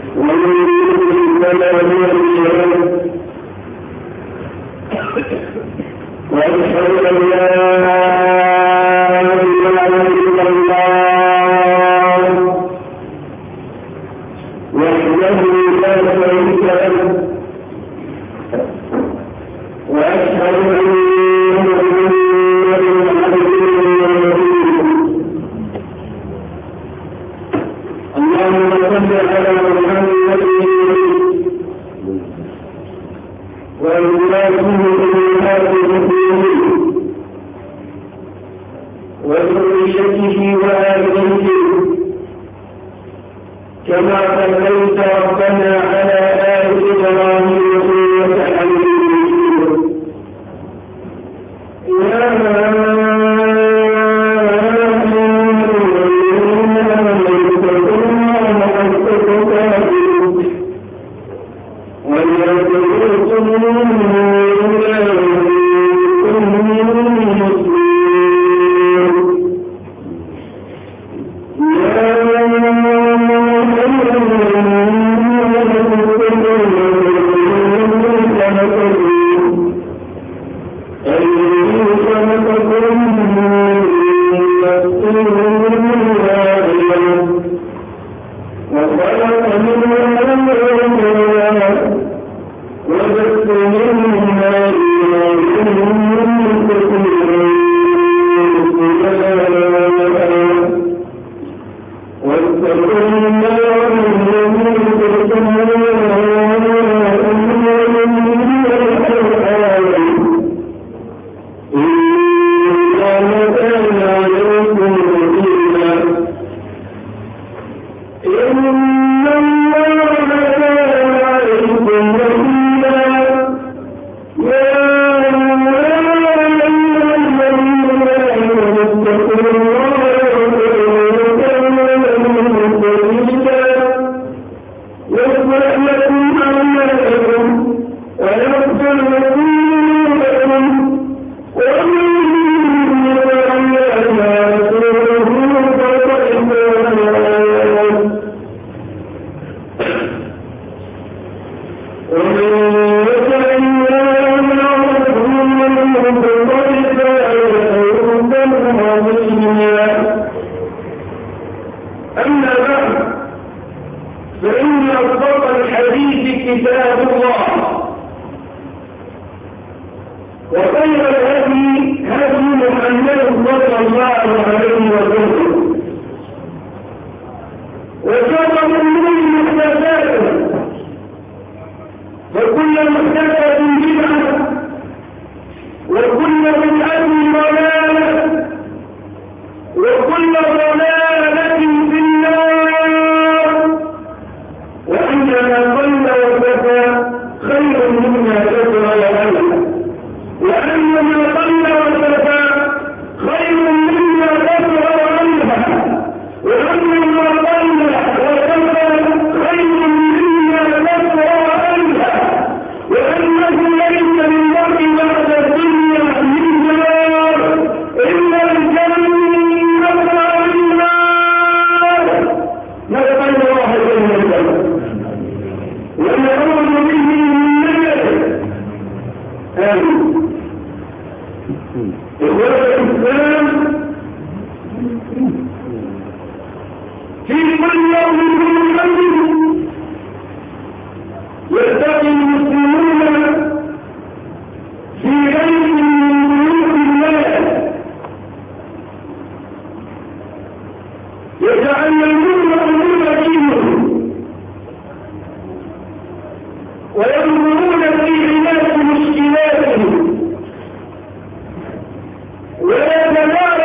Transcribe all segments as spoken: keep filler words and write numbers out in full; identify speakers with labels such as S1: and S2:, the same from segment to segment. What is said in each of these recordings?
S1: ويتناول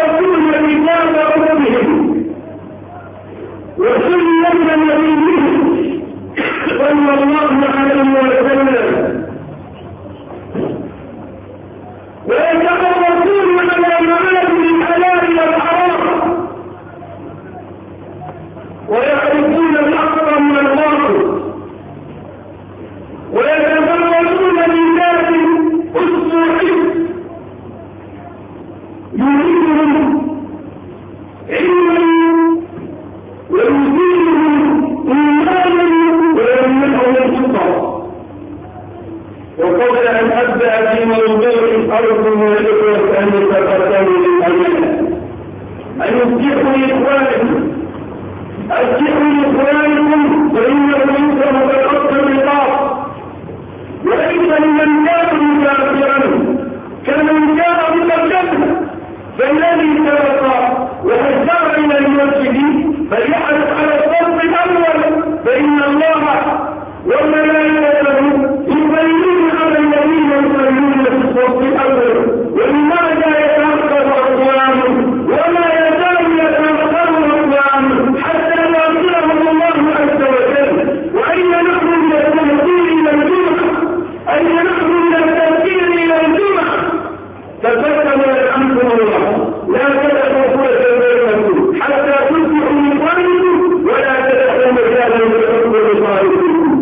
S1: أبدأ في موضوع أرجو من الإخوة أن يتقدموا للأمانة أن يصلحوا لإخوانكم أصلحوا لإخوانكم فإنه ليس متقدم النار وليس لمن كان كافرا كمن كان مقدما فالذي سبق وهجر إلى المسجد فليحرص على الصف الأول فإن الله وملائكته يصلون على الذين يصلون في الصف الأول ولماذا يتأخر أقوام ولا يزال يتأخر أقوام حتى يغفرهم الله عز وجل. وأين نحن من التنزيل إلى الجمعة؟ أين نحن من التنزيل إلى الجمعة؟ تذكروا يرحمكم الله لا تدخلوا بينكم حتى تصبحوا من قلبكم ولا تدخلوا مجالا لحكم لصالحكم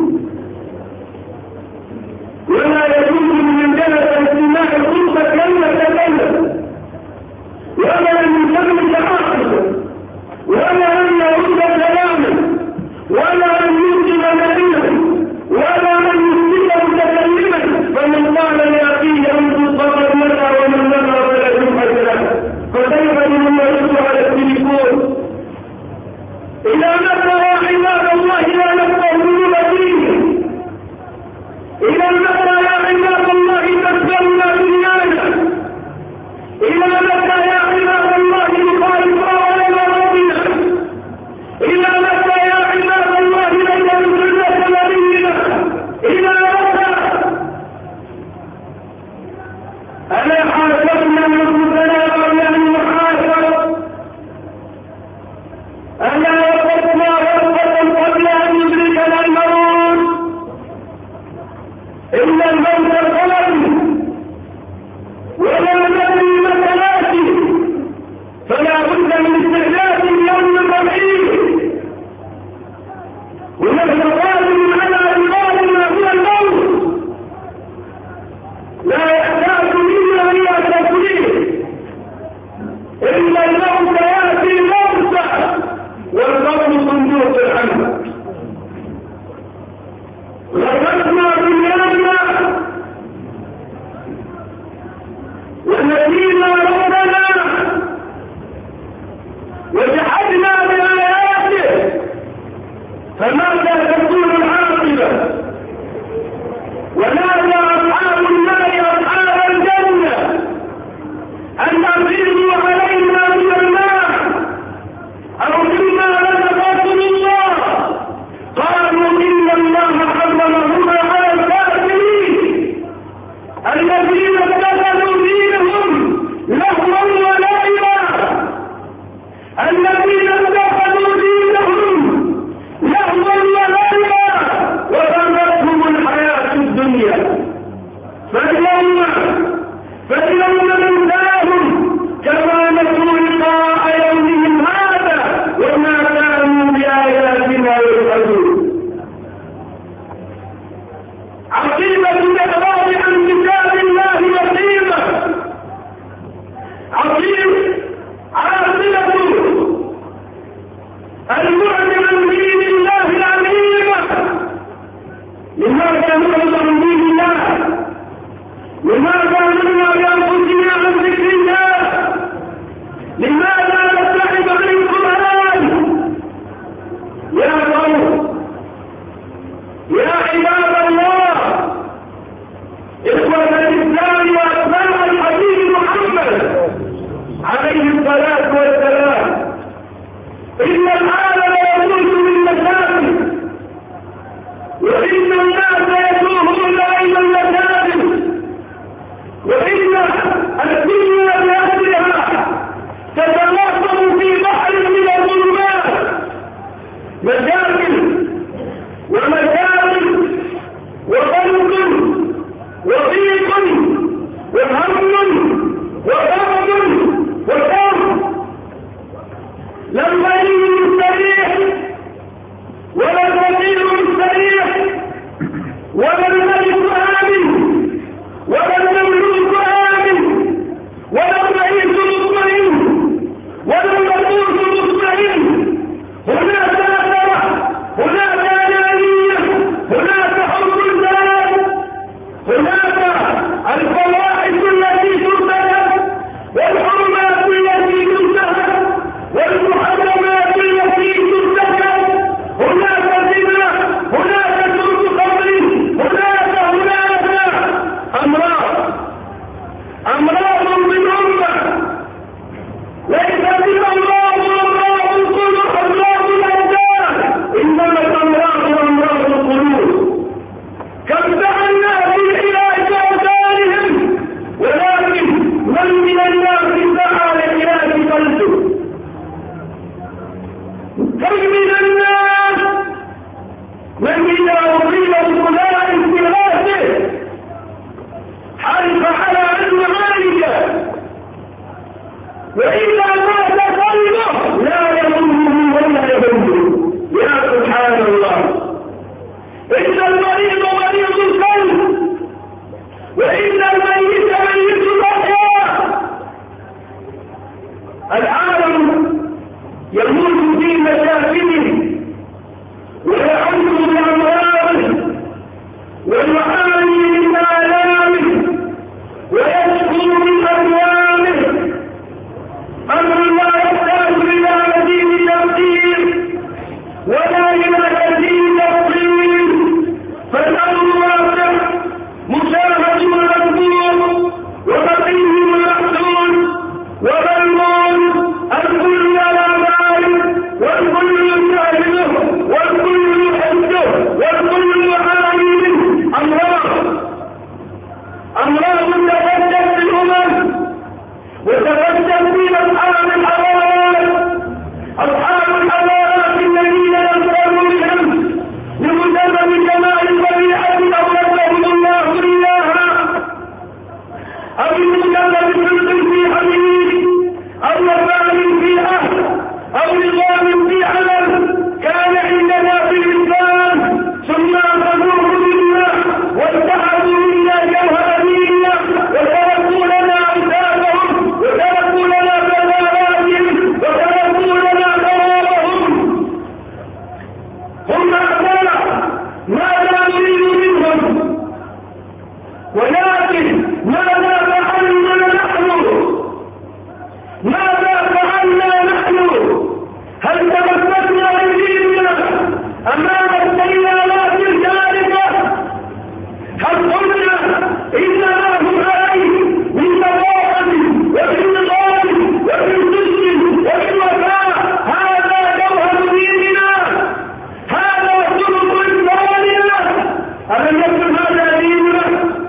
S1: ولا يجوز من جلس استماع الخطبة كلمة كلمة ولا أن يسمي عاقبة ولا أن يرد كلاما ولا أن ينزل دليلا ولا أن يسلم متكلما فمن قال لأخيه أنت فقد متى ومن متى فلكم أجلا فكيف لمن يرد على التليفون؟ إلى متى يا عباد الله لا نفقه من دينه؟ إلى متى يا عباد الله تكفرنا دنيانا؟ إلى متى يا عباد الله نخالف أوامر ربنا؟ إلى متى يا عباد الله نجعل سنة نبينا؟ إلى متى؟ ألا حاسبنا أنفسنا قبل أن نحاسب؟ ألا وقفنا وقفة قبل أن يدركنا الموت؟ إن الموت قلم ولا ندري متى ناتي فلا بد من استعداد يوم الرحيل ونحن قادم على عبادنا هو الموت لا يحتاج منا إلى تفريط إن الموت يأتي موتا والقبر صندوق العمل غرقنا دنيانا ونسينا ربنا وجحدنا بآياته فماذا تكون العاقبة؟ ونادى أصحاب النار أصحاب الجنة أن أفيضوا علينا من الماء أو مما رزقكم الله قالوا إن الله حرمهما على الكافرين الذين اتخذوا دينهم لهوا ولعبا الذين اتخذوا دينهم لهوا ولعبا وغرتهم الحياة الدنيا فاليوم فاليوم ننساهم كما نسوا لقاء يومهم هذا وما كانوا بآياتنا يجحدون. عقيدة الإعراض عن كتاب الله وقيمة عقيدة عاقلة البعد عن دين الله العظيمة. لماذا نعرض عن دين الله؟ لماذا نمنع بأنفسنا عن ذكر الله؟ لماذا نبتعد عن القرآن؟ يا قوم يا عباد الله إخوة الإسلام وأتباع الحبيب محمد عليه الصلاة والسلام إن العالم يموت بالمساجد وإن الناس يتوهون بين المساجد وإن الدنيا بأهلها تتلاقم في بحر من الظلمات مشاكل ومشاكل وضنك وضيق وهم وضغط وكرب لا الغني مستريح ولا الفقير مستريح ولا الملك آمن ولا المملوك آمن ولا الرئيس مطمئن ولا المرؤوس مطمئن. هناك أثرة هناك أنانية هناك حب الذات هناك إن المريض مريض القلب، وإن الميت ميت الأحياء. العالم يموت في مشاكله ويعود بأمراضه ويعاني من آلامه ويشكو من ألوانه. أمر لا يحتاج إلى مزيد تفكير ولا إلى مزيد تفصيل، فالأمر واقع مشاهد ومذكور وبقيه محسون وملموم. الكل يرى ذلك والكل يشاهده والكل يحسه والكل يعاني منه. أمراض أمراض تفتت الأمم وتفتت في أصحاب الحضارات، أصحاب الحضارات الذين ينصروا بهم بمجرد جمال الطبيعة أورثهم الله إياها، أو بمجرد صدق في حديث أو وفاء في عهد أو نظام في عمل. كان عندنا في الإسلام ثم أخذوه منا واتخذوا منا جوهر ديننا وتركوا لنا أوساطهم وتركوا لنا بلاغاتهم وتركوا لنا ثوابهم. هم أعداء ماذا نريد منهم، ولكن ماذا فعلنا نحن؟ ماذا فعلنا نحن؟ هل تمسكنا بديننا أمام السيالات الجارفة؟ هل قلنا إنما هم عليه من نظافة ومن نظام ومن صدق ومن وفاء؟ هذا جوهر ديننا، هذا طرق إسلامنا. ألم يكن هذا ديننا؟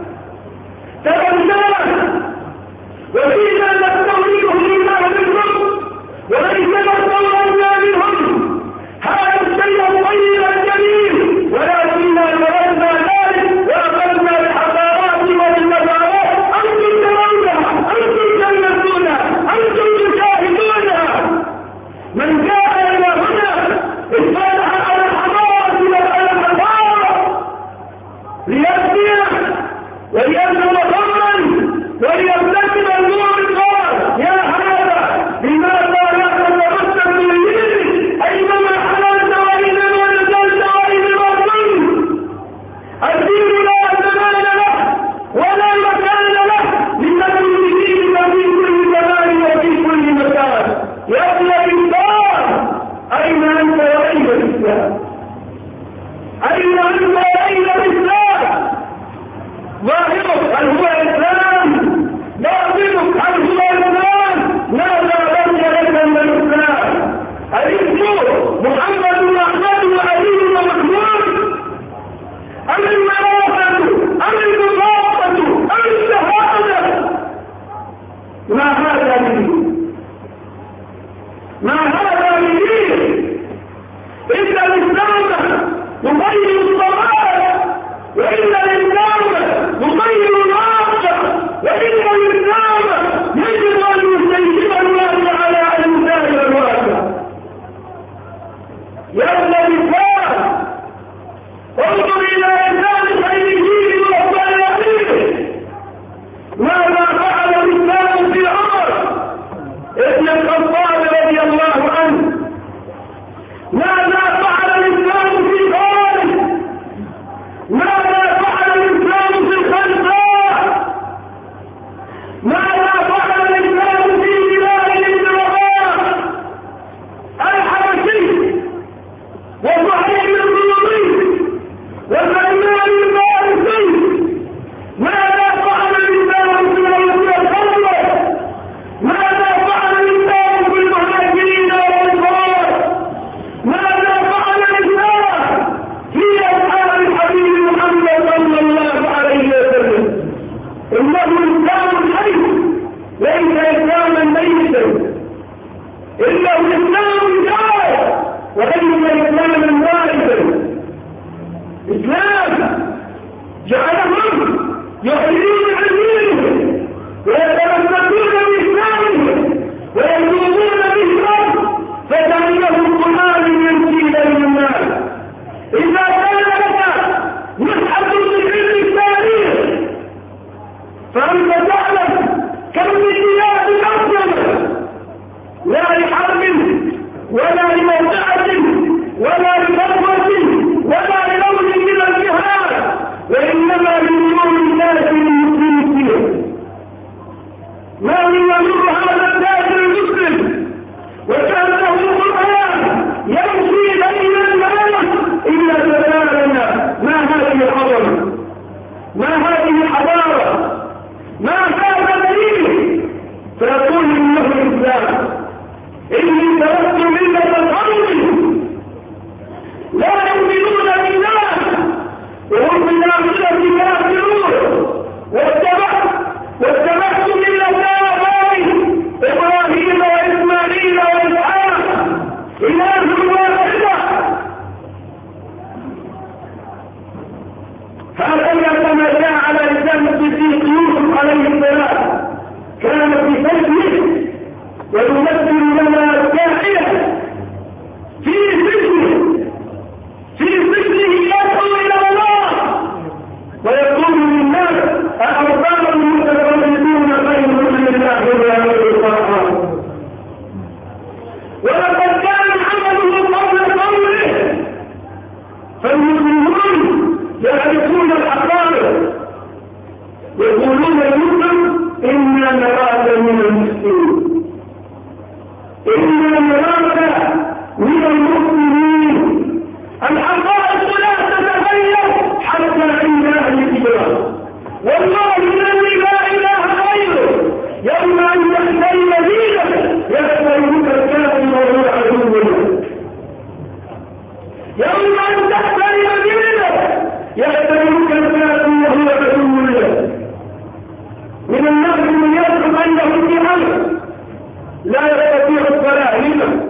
S1: تبناه وفينا نستوليهم من أهل الكفر وليس نستولينا منهم. هذا الشيء الطيب الجميل، ولكننا تركنا ذلك وأخذنا بالحضارات وبالنظارات. أنتم ترونها، أنتم تلمسونها، أنتم تشاهدونها. من جاء إلى هنا اصطلح على الحضارة وعلى الحضارة ليبني وليبني خمرا وليبتسم النور النار. يا هذا لماذا لا تتمسك بدينك أينما حللت وأينما نزلت وأينما كنت؟ الدين لا زمان له ولا مكان له، لتكن بدينك في كل زمان وفي كل مكان. يا ابن الإسلام أين أنت وأين الإسلام؟ أين أنت وأين الإسلام؟ ظاهرك هل هو الإسلام؟ باطنك هل هو الإسلام؟ ماذا بقي لك من الإسلام؟ الاسم محمد وأحمد وعلي ومحمود، أم المرافة أم المضافة أم الشهادة؟ ما هذا بدين؟ ما هذا بدين؟ إن الإسلام يغير الضلال، وإن الإسلام يغير الواقع، وإن الإسلام يجب أن يستيقظ الواقع على أن يساعد الواقع. يا ابن الإسلام انظر إلى إنسان خيره وصالحه. ماذا فعل الإسلام في عمر ابن الخطاب رضي الله عنه؟ ماذا فعل الإسلام في خالد؟ ماذا فعل الإسلام في الخلفاء؟ ماذا فعل الإسلام في بلاد بن رباح الحبشي وصهيب الرومي وسلمان الفارسي؟ ماذا فعل الإسلام في روسيا الخضراء؟ ماذا فعل الإسلام في المهاجرين والأنصار؟ ماذا فعل الإسلام في أصحاب الحبيب محمد صلى الله عليه وسلم؟ إنه إسلام حي ليس إسلاما ميتا، إنه إسلام جاء وليس إسلاما واحدا. إسلام جعلهم يحيون عن دينهم ويتمسكون بإسلامهم ويذوبون بالأرض فكأنهم قمام يمشي بين الناس. إذا كان لك فأنت تعلم كم من بلاد أصلا لا لحرب ولا لموقعة ولا لفتوة ولا للون من الجهاد، وإنما لمليون الناس المسلمين فيها. ما من يمر هذا التاجر المسلم وكان له القرآن يمشي بين الناس إلا تساءلنا ما هذه العظمة، ما هذه الحضارة، ما هذا دليل، فيقول إنه الإسلام. إني تركت ملة قوم لا يؤمنون بالله وهم بالآخرة كافرون، واتبعت واتبعت ملة آبائي إبراهيم وإسماعيل وإسحاق إله واحدة. هكذا كما جاء على لسان الصديق يوسف عليه السلام، كان في سجنه ويمثل لنا الداعية في سجنه في سجنه يدعو إلى الله ويقول للناس أأرباب المتفردون خير من الله ولا القرآن. ولقد كان عمله قبل قوله، فالمسلمون يعرفون الحقائق يقولون ليوسف إنا نراك من المسلمين، إنا نراك من المسلمين. الحقائق لا تتغير حتى عند أهل الإجرام، والله الذي لا إله غيره يوم أن تحتل دينك يحتلك الكافر وهو عدو لك، يوم أن تحتل دينك يحتلك الكافر وهو عدو لك. من الناس من يزعم أنه في أمر لا يستطيع الصلاة، لما؟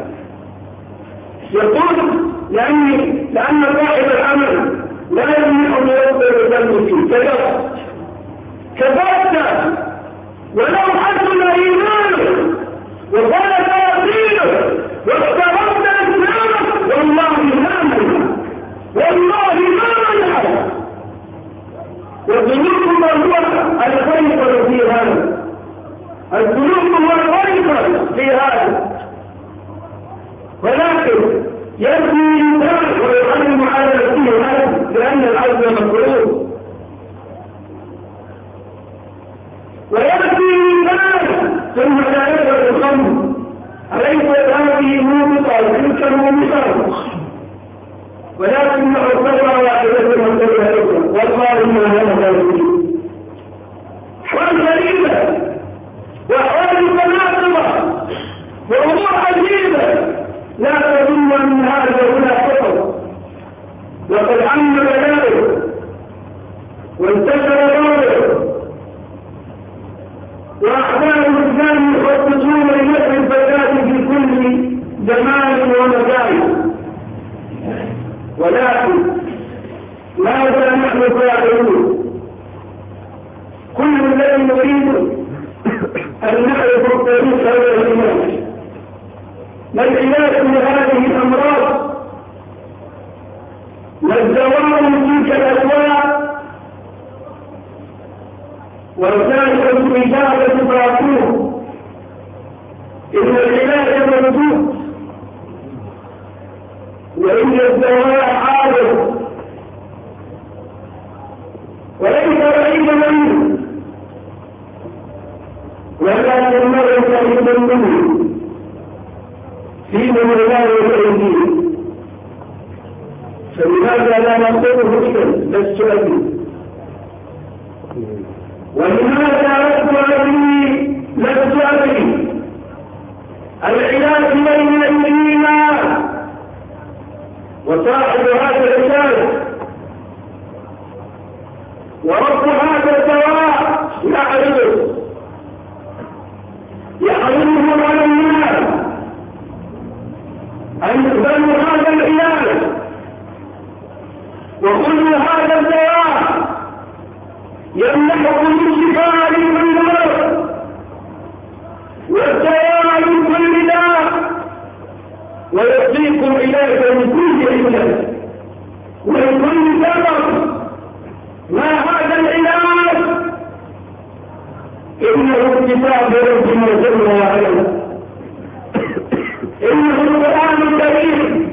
S1: يقول لأن لأن صاحب العمل لا يمنع أن يصدر الدم فيه. كذبت كذبت ولو حسن إيمانه وغلط يقينه واخترت إسلامك والله ما منع، والله ما منع. والذنوب هو الخير في هذا، الذنوب هو الخير في هذا، ولكن يبني الإنسان ويعلم على نفسه هذا لأن العزم مفروض، ويبني الإنسان ثم لا يدرك الخمر أليس هذه موبقة تلك موبقة، ولكن الصبر واحدة من ذلك والله ما هذا ذلك. حوال غريبة وأحوال متناقضة وأمور عجيبة لا تظن أن هذا ولا فقط، وقد عم بلاده وانتشر دوره وأحوال الإسلام يخططون لنفع الفتاة في كل زمان ومكان. ولكن ماذا نحن فاعلون؟ كل الذي نريد أن نعرف التاريخ والعلاج، ما العلاج لهذه الأمراض والدواء من تلك الأدواء، وذلك الإجابة باطوه. إن العلاج موجود وإن الدواء حاضر وليس بعيدا منه، ولكنه قريب منه في من الله والأيدين. فلماذا لا نقوله إذا لست أبي؟ ولماذا أردت أبي لست أبي؟ العلاج بين أيدينا، وصاحب هذا العلاج ورب هذا الدواء يعرضه يعرضه على الناس أن يقبلوا هذا العلاج وكل هذا الدواء يمنحكم الشفاء من كل مرض والدواء من كل داء ويعطيكم علاجا من كل علة ومن كل سبب. ما هذا العلاج؟ إنه كتاب ربنا جل وعلا، إنه القرآن الكريم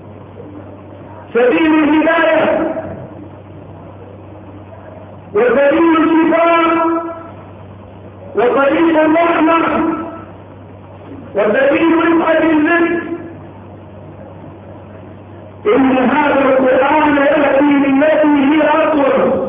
S1: سبيل الهداية وسبيل الشفاء وطريق الرحمة وسبيل رفعة الرزق. إن هذا القرآن يأتي للتي هي أقوى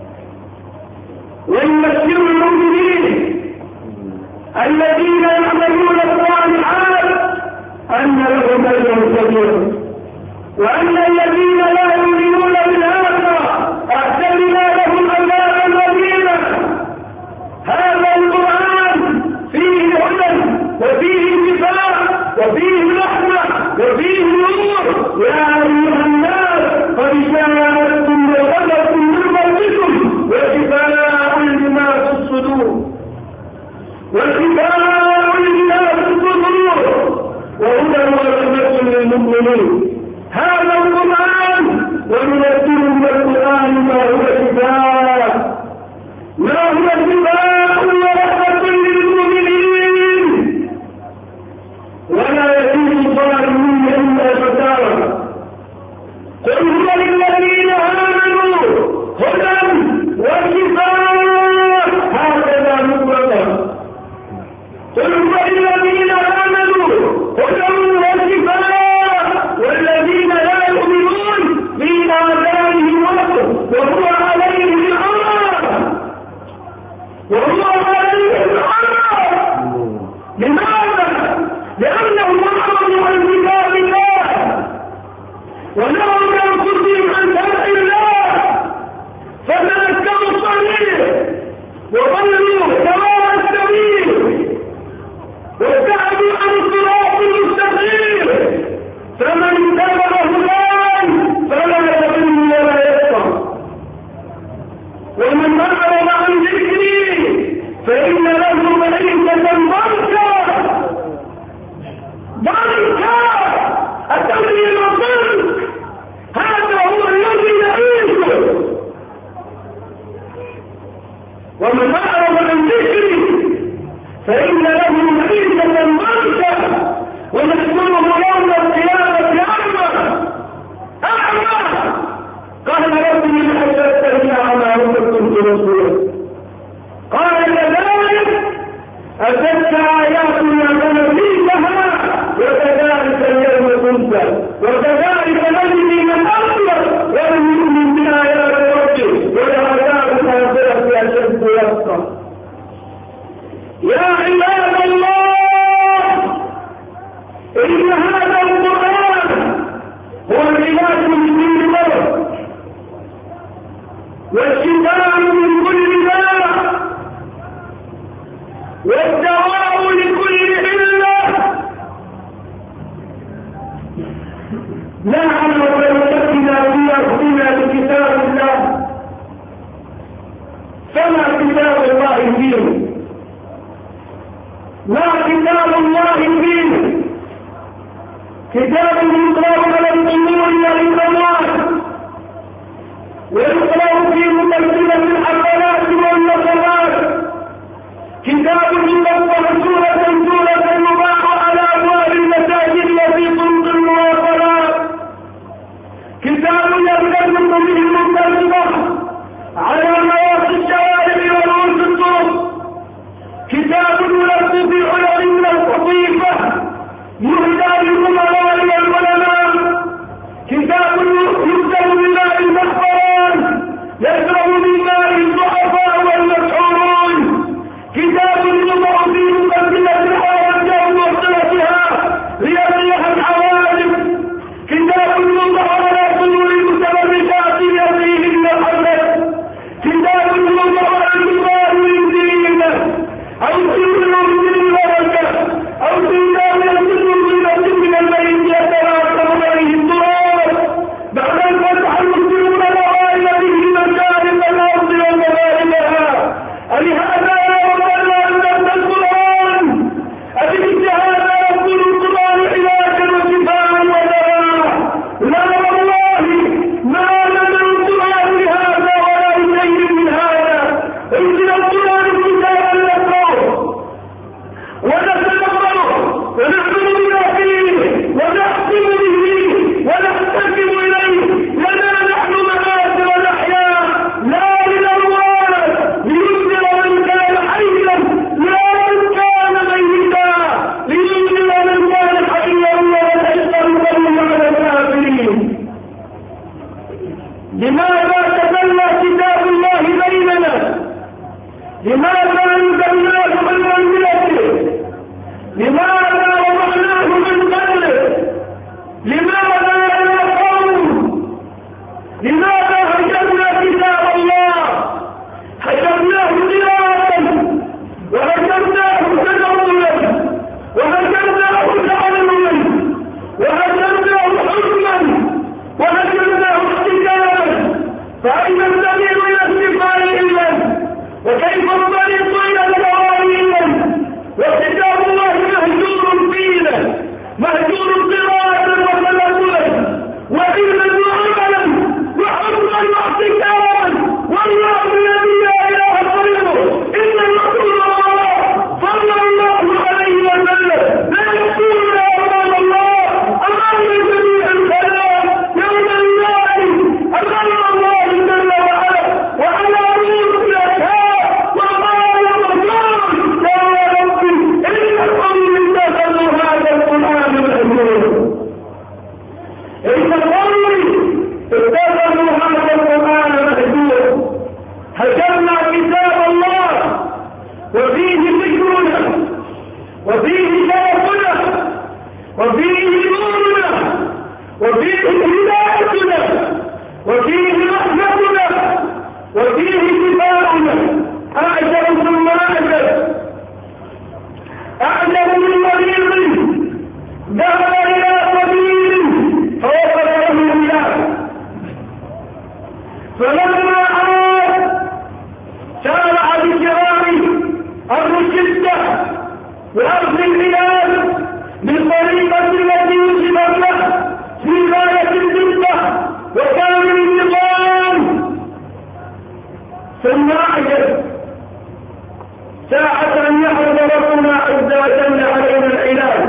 S1: ويبشر المؤمنين الذين يعملون الصالحات أن لهم أجرا كبيرا، وأن الذين لا يؤمنون بالآخرة أعتدنا لهم عذابا أليما. هذا القرآن فيه هدى وفيه شفاء وفيه رحمة وفيه نور. يا أيها الناس قد جاءتكم موعظة من ربكم وشفاء لما في الصدور وشفاء لما في الصدور وهدى ورحمة للمؤمنين. هذا القرآن وننزل من القرآن ما هو شفاء ما هو شفاء ورحمة للمؤمنين ولا يزيد الظالمين إلا خسارا. قل هو للذين آمنوا هدى وشفاء، هكذا مطلقا. قل هو للذين آمنوا هدى وشفاء، والذين لا يؤمنون في آذانهم وقر وهو عليهم حرام وهو عليهم حرام. لماذا؟ لأنهم أعرضوا عن كتاب الله ونهوا أنفسهم عن شرع الله فتنكروا الصحيح وضلوا سواء السبيل وابتعدوا عن الصراط المستقيم. فمن اتبع هداي فلا يضل ولا يشقى، ومن أعرض عن ذكري فإن له معيشة ضنكا ضنكا. التمرين الضنك هذا هو الذي نعيشه. ومن أعرض عن ذكري فإن له معيشة ضنكا ونحشره يوم القيامة أعمى أعمى. قال رب لم حدثتني أعمى وقد كنت رسولا؟ قال كذلك أتتك آياتنا فنسيتها وكذلك اليوم تنسى وكذلك نجزي من أظلم ولم يؤمن بآيات ربه ولعذاب الآخرة أشد وأبقى. يا عباد الله، إن هذا القرآن هو العلاج من كل مرض والشفاء من كل داء والدواء لكل علة. نحن وبركتنا في أرضنا بكتاب الله، فما كتاب الله فيه؟ ما كتاب الله فيه؟ كتاب يقرأ على الأمور والإنسانات ويقرأ في مقدمة الحسنات والنصرات. كتاب يفتح سورة سورة يباح على أبواب المساجد التي تنقل المواصلات. كتاب يفتح به المقدمة على نواصي الشوارع ورؤوس الطرق. كتاب يلف في علم الخطيفة يهدى للأمراء والعلماء. كتاب يكتب بماء المحفران لماذا أنزلناه من منزلته؟ لماذا وضعناه من قبله؟ لماذا يا قوم؟ لماذا هجرنا كتاب الله؟ هجرناه قراءة وهجرناه تدبرا وهجرناه تعلما وهجرناه حكما وهجرناه احتجاجا، فأين السبيل إلى الشفاء إلا وكيف الطريق إلى الجواب إلا؟ وكتاب الله مهجور فينا، مهجور قراءة وتدبرا وعلما وعملا وحكما واحتكارا، والله الذي لا اله غيره ان رسول الله صلى الله عليه وسلم لا يقول امام الله امام جميع الخلائق يوم النار امام الله جل وعلا وعلى رؤوس الاشهاد وقال الرسول يا ربي ان القوم اتخذوا هذا القران مهجورا، ان القوم اتخذوا هذا القرآن مهجورا. هجرنا كتاب الله وفيه ذكرنا وفيه شرفنا وفيه نورنا وفيه هدايتنا وفيه رحمتنا وفيه شفاؤنا. أعجب ثم أعجب، أعجب من مريض ذهب إلى طبيب فوصل له العلاج، فلما عاد شارع بشرائه الروشتة وأخذ العلاج بالطريقة التي وجبت له في غاية الدقة وكامل النظام. ثم أعجب ساعة أن يعرض ربنا عز وجل علينا العلاج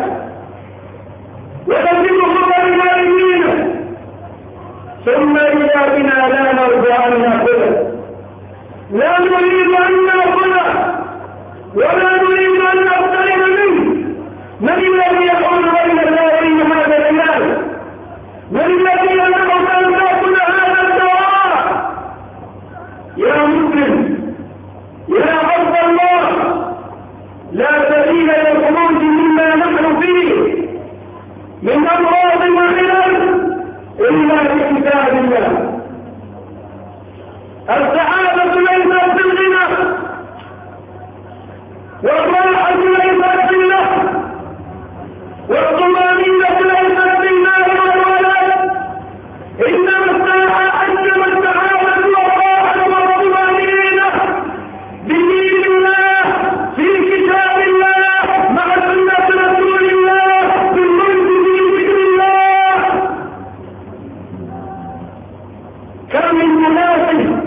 S1: ونجده بين أيدينا، ثم إذا بنا لا نرجى أن نأخذه، لا نريد أن نأخذه ولا نريد أن نقترب منه. من الذي يحول بيننا وبين هذا العلاج؟ من الذي يمنعك أن تأخذ هذا الدواء؟ يا مسلم، يا عبد الله، لا سبيل للخروج مما نحن فيه من أمراض وعلاج إلا بكتاب الله. السعادة ليست في الغنى والراحة ليست في اللهو والطمأنينة ليست في المال والولد، إنما الساعة أنما السعادة والراحة والطمأنينة بدين الله في كتاب الله مع سنة رسول الله بالمجد في ذكر الله. كم من مناسب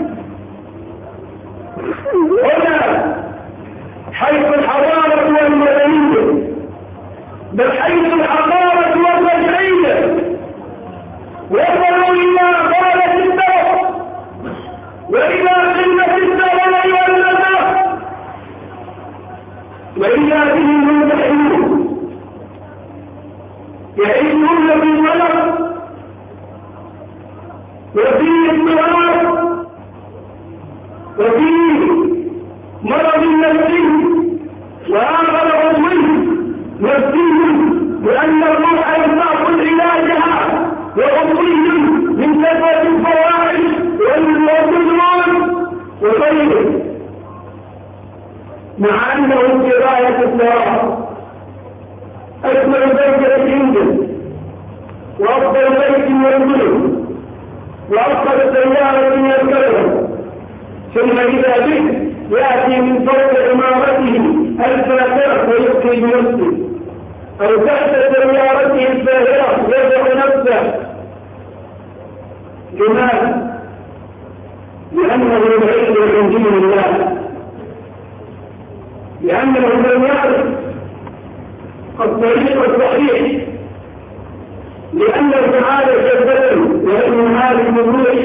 S1: هنا حيث الحضارة والمدنية، بل حيث الحضارة والرجعية، وصلوا إلى غاية الدرس وإلى قمة الثراء والنزاهة، وإلى بهم المنتحرون يعيشون في الملك وفي اضطراب وفي مرض نفسي وآخر عضوي نفسي، لأن الروح يستعقل علاجها وعضوي من كثرة الفواحش والظلم وغيره، مع أنه في غاية الثراء. أجمل بيت عنده وأفضل بيت ينزله وأفضل سيارة يركبها، ثم إذا به يأتي من فوق عمارته الفاتحة ويبكي بنفسه، أو تحت سيارته الفاهرة يدع نفسه. لماذا؟ لأنه بعيد عن دين الله، لأنه لم يعرف الطريق الصحيح، لأن السعادة البدن وإن هذه الروح،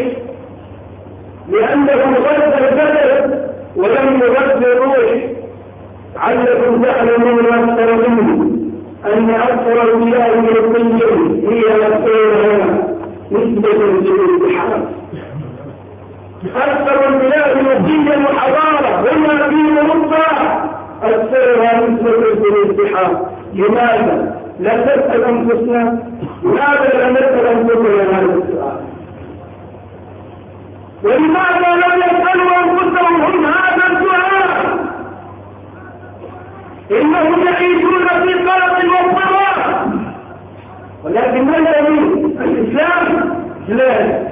S1: لأنه غذى البدن ولم يغذى الروح. علكم تعلمون أكثر منه أن أكثر البلاد الطيب هي أكثرها نسبة للاتحاد. أكثر البلاد تقديم وحضارة هنا في أوروبا أكثرها مثل الازدحام. لماذا؟ لا نسأل أنفسنا لماذا لا نسأل أنفسنا هذا السؤال؟ ولماذا لم يسألوا أنفسهم هم هذا السؤال؟ إنهم يعيشون في قلق واضطراب، ولكن ما الذي الإسلام لا،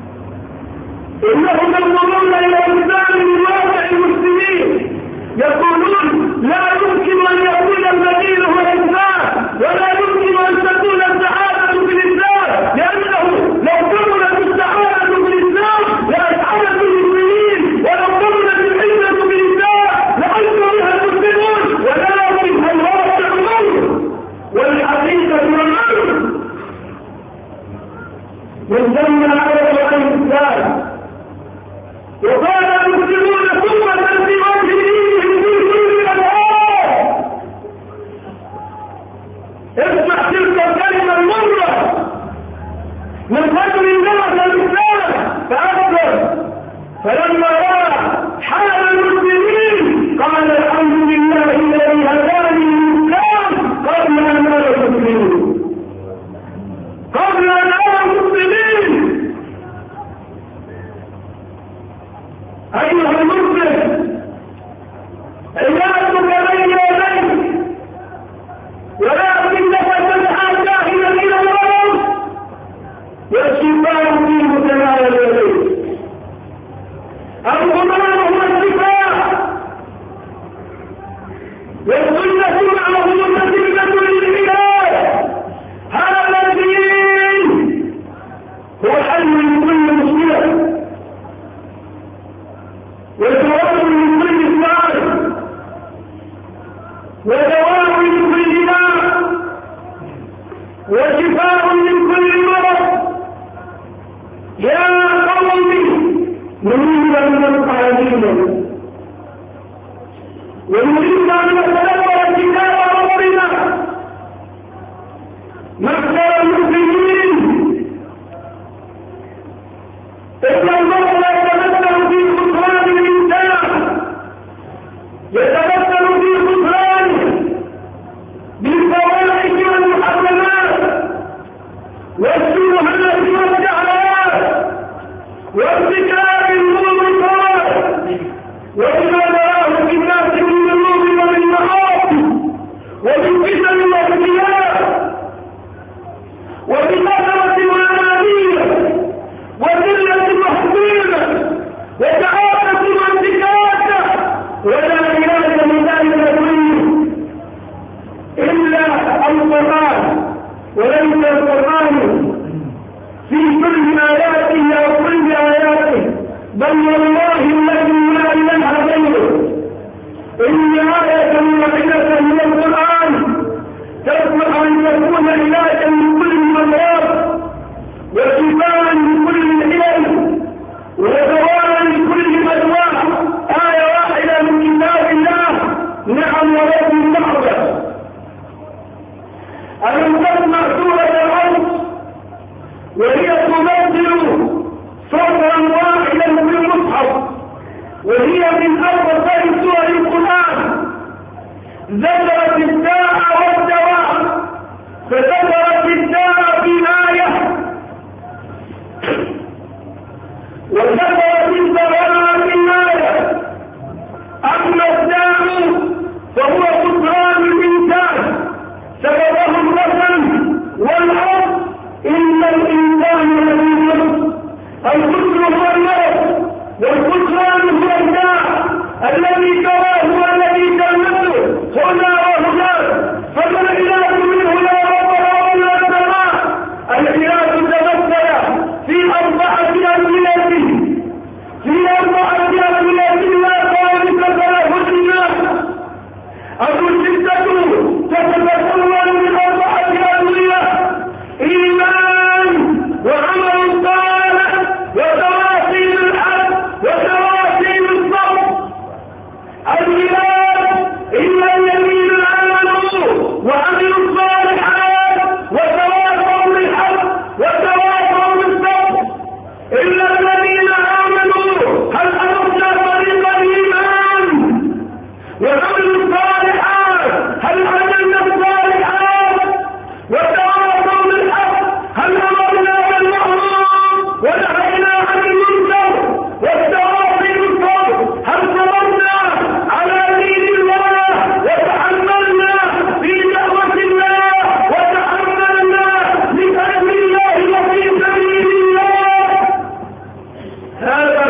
S1: إنهم ينظرون إلى إنسان من واقع المسلمين يقولون لا يمكن أن يكون البديل هو الإسلام، ولا يمكن أن تكون السعادة بالإسلام، لأنه لو كانت السعادة بالإسلام لأسعدت المسلمين، ولو كانت العزة بالإسلام لعز بها المسلمون، ولكن الواقع الأمر والحقيقة الأمر من ثم عرض عن الإسلام. وقال المسلمون ثم في وجه دينهم في كل مكان. اسمع تلك الكلمة المرة من رجل درس الإسلام فأكبر، فلما رأى حال المسلمين قال الحمد لله الذي هداني للإسلام قبل أن أرى المسلمين، قبل أن أرى المسلمين. أيها المسلم عيادتك بين يديك، ولكنك تسعى جاهلا إلى الموت والشفاء في متناول يديك. القرآن هو الشفاء، والسنة معه متسلة للعلاج. هذا الدين هو حل لكل مشكلة وجواب من كل سؤال ودواء من كل داء وشفاء من كل مرض. يا قومي نريد أن نبقى دينا ونريد أن نتدبر كتاب ربنا معشر المسلمين. إن المرء يتمثل في خسران الإنسان، يتمثل في خسرانه بالفواحش والمحرمات والشبهات والشهوات وارتكاب المنكرات وما نراه في الناس من الذنوب والمعاصي وبالفتن والاختلاف وبكثرة الأنانية وذلة محزونة وسعادة وانتكاسة، ولا علاج من ذلك كله إلا القرآن. وليس القرآن في كل آياته أو كل آياته، بل والله الذي لا إله غيره إن آية واحدة من القرآن تصلح أن تكون علاجا من كل الأمراض وشفاء من كل العلل ودواء من كل مدواء. آية واحدة من كتاب الله، نعم ولكن بعضها. ألم تسمع سورة الأرض وهي تمثل صدرا واحدا في المصحف، وهي من أفضل سور القرآن. ذكرت الداء والدواء، فذكرت الداء في آية وذكرت الدواء في آية. أما الداء فهو خسران الإنسان سببه الوطن والأرض. إن الإنسان الذي يموت، الخسر هو المرض والخسران هو الداء الذي تراه والذي تلمسه هنا وهناك. فما العلاج منه لا رب ولا سماء. العلاج تمثل في أربعة أمثلة، في أربعة أمثلة لا ذلك فله الناس. الستة تتكون من أربعة أمثلة: إيمان وعمل صالح وتواصيل الحق وتواصيل الصبر. العلاج إلا الذين آمنوا وعملوا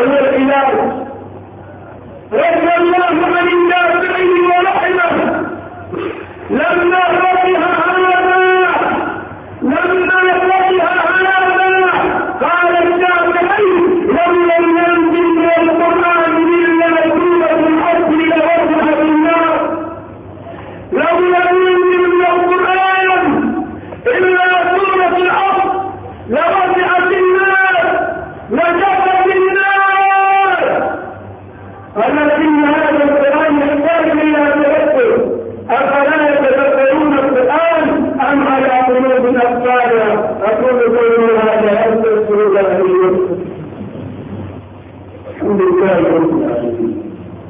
S1: وهو العلاج. رضي الله عن النافعي ورحمه لما رضي هذا لما رضي هذا قال الشافعي لولا ينزل من القرآن إلا سورة الحج لوضعها النار. لولا ينزل من القرآن إلا سورة الحج لوضعت النار لجفت النار. ولكن هذا القرآن يحتاج إلى تذكر. أفلا يتذكرون القرآن أم على قلوب أقفالها؟ أقول قولي هذا أستغفر الله لي ولكم. الحمد لله رب العالمين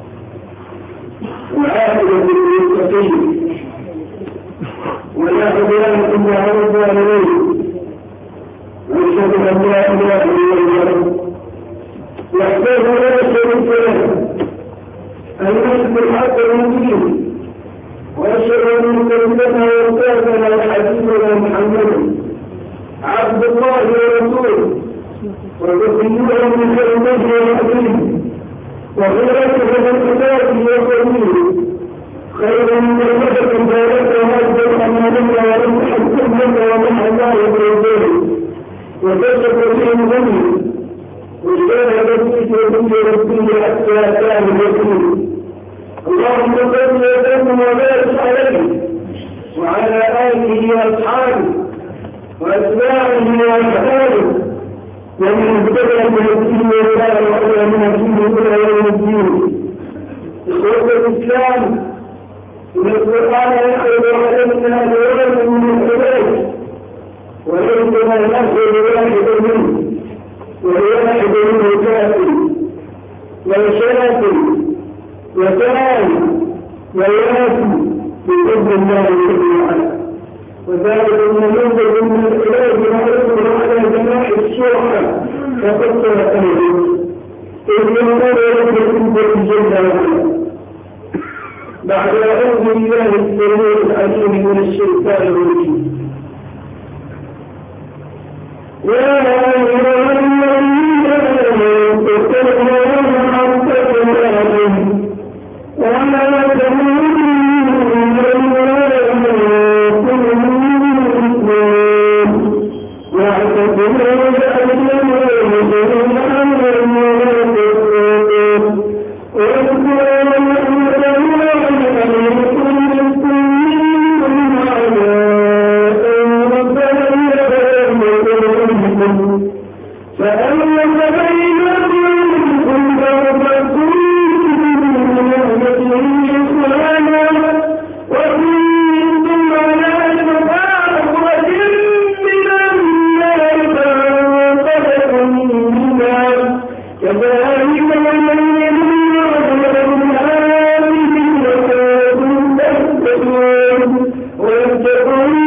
S1: والعاقبة للمتقين ولا عدوان إلا على الظالمين وأشهد أن لا إله إلا الله وحده لا شريك له الملك الحق المبين وأشهد أن سيدنا وأستاذنا وحبيبنا محمدا عبد الله ورسوله وتسليمه من كلمته وحبيبه وخيرته من كتابه وسبيله خيرا من الملك بارك وهدى أماننا ولم تحكم لنا ومن الله برسوله وكشف به الغني واجتهد به في ربه حتى كان اليقين. اللهم صل وسلم وبارك عليه وعلى آله وأصحابه وأتباعه وأصحابه ومن اهتدى بهديه وسار وأولى من الدين إلى يوم الدين. إخوة الإسلام إن القرآن يخرج علينا بولد من الحجاج وليس ما يخرج واحد منه والواحد منه كافر وشافي وكان وياتي بإذن الله جل وعلا. وذلك النموذج من العلاج نعرفه على جناح الشرطة فقد تأتيه إذ ينظر لكم جل وعلا. بعد أعوذ بالله السميع العليم من الشيطان الرجيم. يا أيها الذين آمنوا اتقوا الله حق تقاته ولا تموتن إلا وأنتم مسلمون واعتصموا بحبل الله جميعا ولا تفرقوا واذكروا نعمة الله عليكم إذ كنتم أعداء فألف بين قلوبكم فأصبحتم بنعمته إخوانا وكنتم على شفا حفرة من النار فانقذكم منها كذلك يبين الله لكم آياته لعلكم تهتدون واتقوا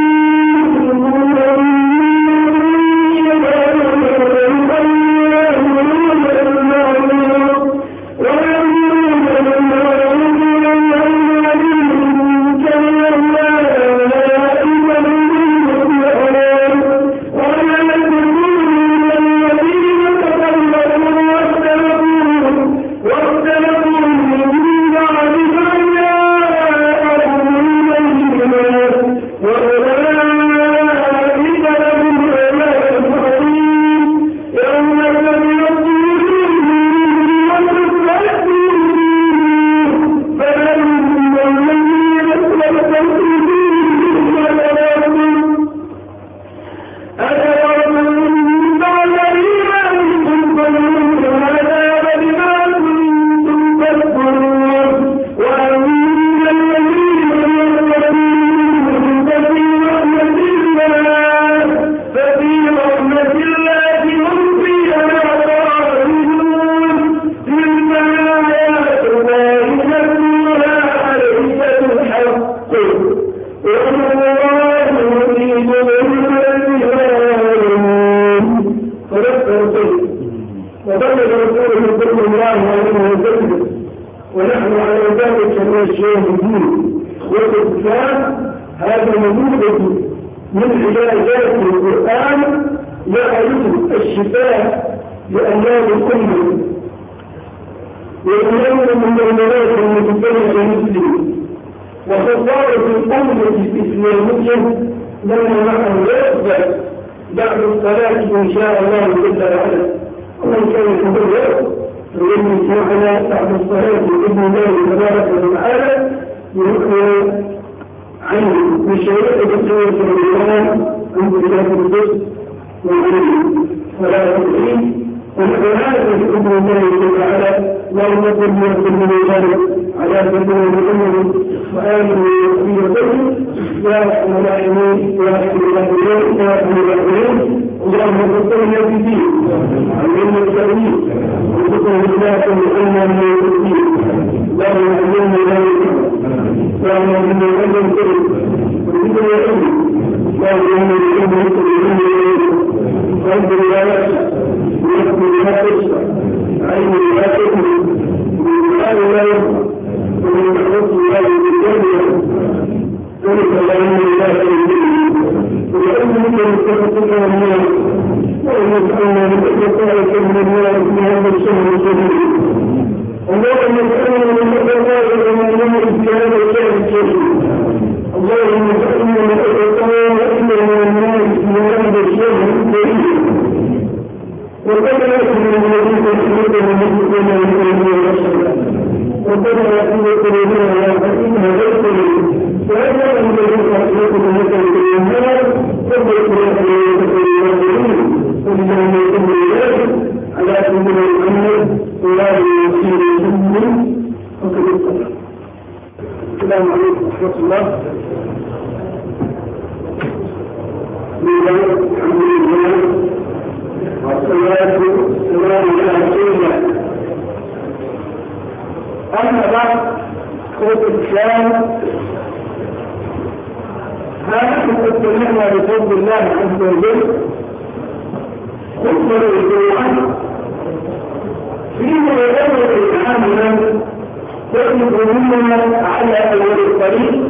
S1: هذا نموذج من علاجات القرآن يعرض الشفاء لأمراض الأمة ويتميز من المناسب المتكلمة المسلم وخسارة الأمة الإسلامية لما نحن يقبل بعد الصلاة إن شاء الله جل وعلا. ومن كان يتبرر فإن معنا بعد الصلاة بإذن الله تبارك وتعالى يذكر عن مشاريع دكتور سليمان عن بلاد القدس وعن صلاة العيد والقرآن بإذن الله تعالى لا يمكن أن يكون من ذلك على سبيل محمد وآله وصحبه وسلم. يا أرحم الراحمين يا أرحم الراحمين يا أرحم الراحمين اللهم صل على الدين علمنا التأويل وارزقنا الإخلاص وعلمنا من التوفيق. اللهم علمنا ما ينفعنا اللهم علمنا ما ينفعنا وارزقنا العلم. اللهم علمنا العلم وانت لا يخشى ويحكم لا تخشى عين لا تؤمن ومن لا يخشى ومن يحرص لا يتكلم ذلك العلم لا يؤمن ويؤمن بالتفقد والناس وإن يسألنا بتقوى من الله في هذا الشهر الكريم. اللهم اسألنا من تقوى ومن في هذا الشهر الكريم. اللهم اسألنا من تقوى من الناس في هذا الشهر الكريم. وقد يكون من الذين يسلكون من مسلمين من الرسل وقد يكون قلوبنا لا تكون غير وهذا من الذين يسلكون من الناس وقد يكون اللهم صل على سيدنا محمد وعلى اله وصحبه وسلم. السلام عليكم ورحمه الله. الحمد لله والصلاه والسلام على رسول الله. اما بعد اخوه الاسلام ها نحن سمعنا بفضل الله عز وجل خطبة الجمعة فيما يدور عاملا تأخذ على أول الطريق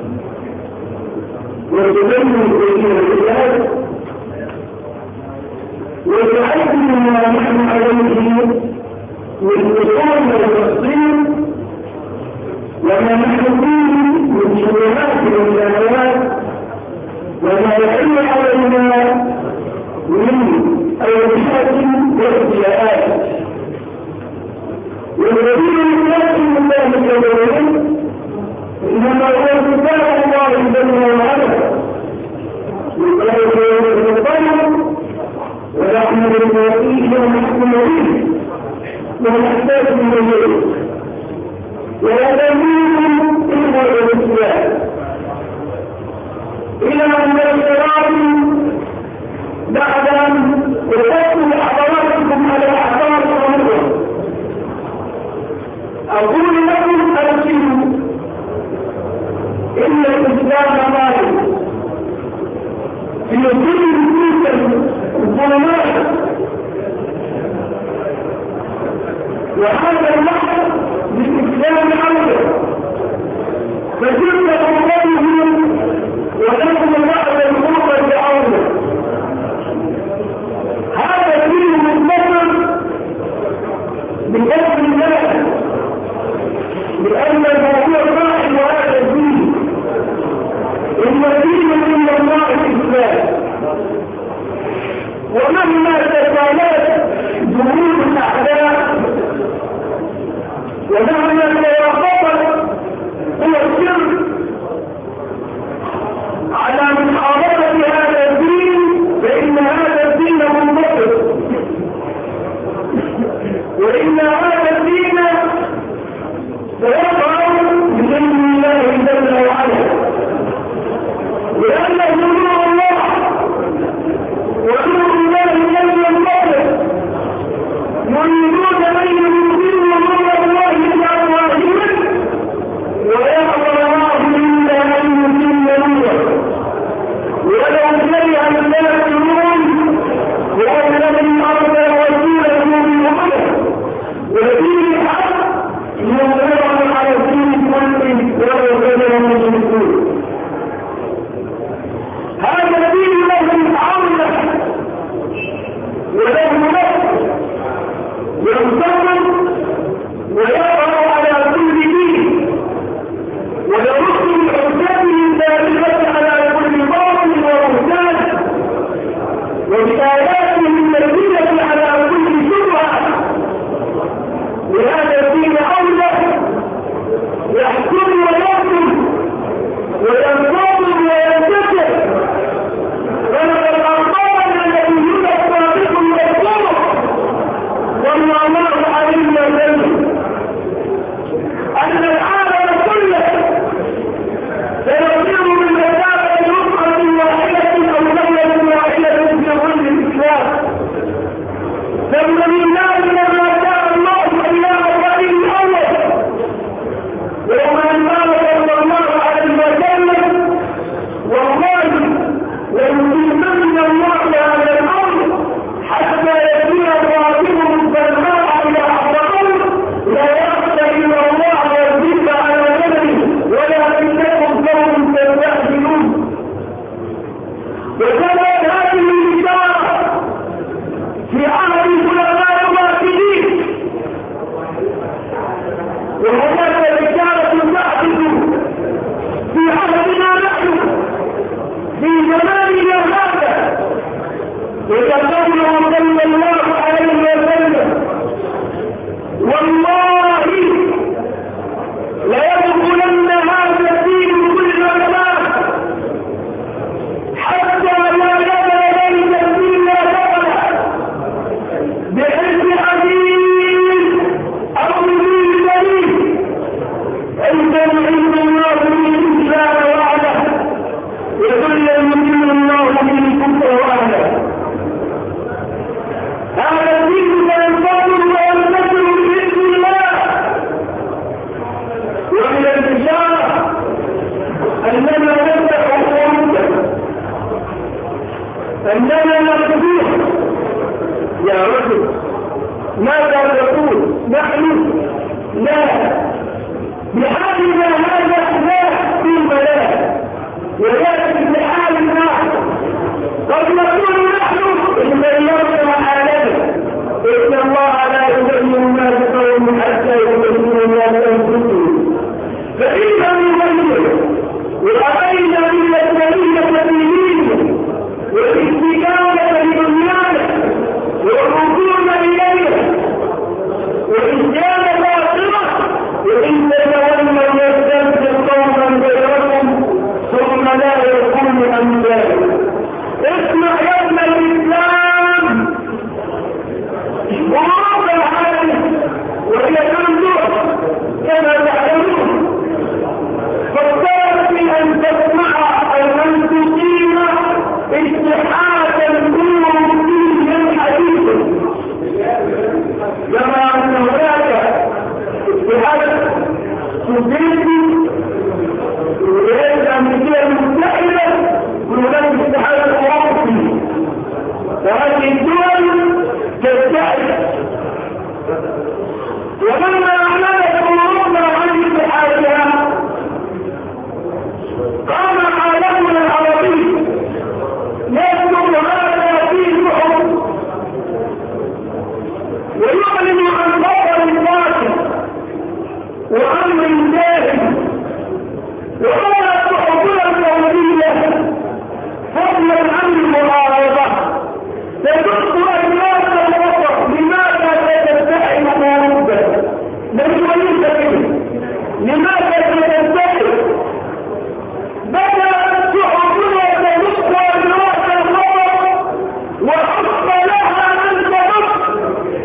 S1: وتبين إلينا الإجابة وتعلم ما نحن عليه والوصول والتفصيل وما نحن فيه من شبهات والشهوات وما يحل علينا من الوحشات والابتلاءات. والذين يؤمنون الله كذلك انما هو كتاب الله جل وعلا وقال القلم ونحن بالموحيد ونحكم به ونحتاج اليه ولا دليل الا الاسلام الى ان الصراط بعد ان وقفوا حضراتكم على اعذار الامور اقول لكم ارسلوا ان الاسلام مالك في كل تلك الظلمات وهذا اللحظه للاسلام عوده فجئت قوله ولكم بعد الخطبه عوده. هذا الدين مطلقا بفضل الله لأن الموضوع صاحب هذا الدين إن الدين عند الله الإسلام. ومهما تزالت جهود الأعداء ومهما توافقت هو الشرك على محاربة هذا الدين فإن هذا الدين منتصر وإن هذا الدين سيقع بإذن الله جل وعلا لأنه نور الله ونور الله لم ينتصر يريدون أن ينزلوا نور الله بأفواههم ويأمر الله إلا أن يتم نوره ولو كره الكافرون وهو الذي أرسل رسوله بالهدى ودين الحق ليظهره على الدين كله ولو كره المشركون. هذا الدين له عظمة وله نصر ينتصر ويقرأ على كل دين ويرد بحجته الثابتة على كل باطل وبهتان وبآياته التدليلة على كل شبهة. لهذا الدين أولى يحكم ويحكم وينتظر وينتشر. ولقد أخبرنا النبيون الصادق المصدوق صلى الله عليه وسلم أن العالم كله سيصير من مسافة نصرة واحدة أو دولة واحدة في ظل الإسلام. ثم لله لما شاء الله أيام الرأي الأول يوم أن قال صلى الله عليه وسلم والله ليتمن الله على الأرض حتى يكون ظالمهم فالماء إلى أحرقهم لا يخشى إلا الله والذل على يده ولكنكم قوم تستعجلون. وكانت هذه الإشارة في عهد الخلفاء الراشدين وهناك رسالة تحدث في عهدنا نحن في زماننا هذا. وقوله صلى الله عليه وسلم والله ليدخلن هذا الدين كل مكان حتى لا يبقى ذلك الدين لا دخل بحزب عزيز أو بدين دليل عندما عند الله من الإسلام وعده يقول يمكن الله من الكفر وعده. هذا الدين سينتظر وينتشر بإذن الله. ومن الإشارة أننا نفتح قلوبنا أننا نفتح. يا رجل ماذا تقول؟ نحن لا بحالنا هذا لا في البلاء ولكن بحال الناس قد نقول نحن إن يرجع حالنا إن الله لا يغير ما بقوم حتى يغيروا ما بأنفسهم. فإذا نغير ورأينا من السبيل سبيلين والاستجابة لدنيانا والرجوع إليها وإن كان باطلا وإن تتولوا يستبدل قوما غيركم ثم لا يكون أمثالكم. اسمع يا ابن الإسلام وراء الحدث وهي تنظر كما تعلمون فاضطرت أن تسمع أو أن تقيم اتحادا كلهم فيه الحديث كما أن هناك اتحاد سوفيتي وغير الأمريكية المتحدة وهناك الاتحاد الأوروبي وهذه الدول تتحد. ولما أعلنت أوروبا عن اتحادها قام عالمنا العربي يكتب هذا فيه حكم ويعلن عن خطر الباطل وأمر جاهل وقالت الحكومة السعودية فضلا عن المعارضة تدق أجناس الوطن. لماذا تتبعي أوروبا؟ لم وليس كده. لماذا تتبعي؟ بدأت الحكومة تدق أجناس الوطن وحق لها أن تدق.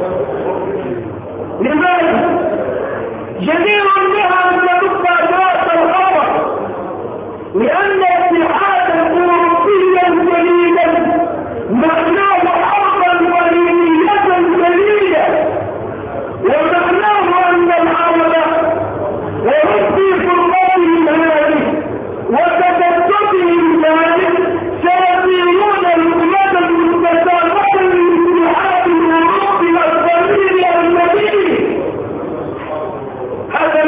S1: لماذا؟ جدير بها أن تدق أجناس الوطن لأن اتحادا أوروبيا جديدا معناه حربا ولينية جديدة ومعناه أن العرب وربي فرقتهم هذه وتكتبهم ذلك سيصيرون الأمم المتسابقة للاتحاد الأوروبي الصغير المديني. هذا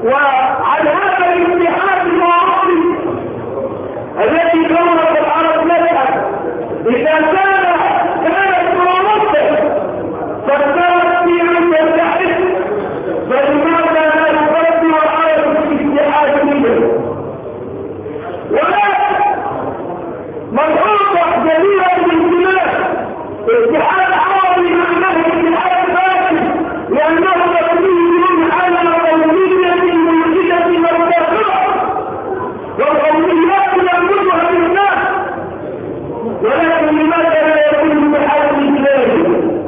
S1: وعن هذا الاتحاد الوطني الذي كونت العرب لها اذا كان كانت اوروبا فكانت في ان تتحد فلماذا لا يقدر العرب في الاتحاد منه؟ ولكن ملحوظه جميله بالبلاد اتحاد عربي معناه اتحاد فاسد لانه يقوم على قوميه ملحده مرتفعه والقوميات ينبذها للناس. ولكن لماذا لا يكون اتحاد اسلامي؟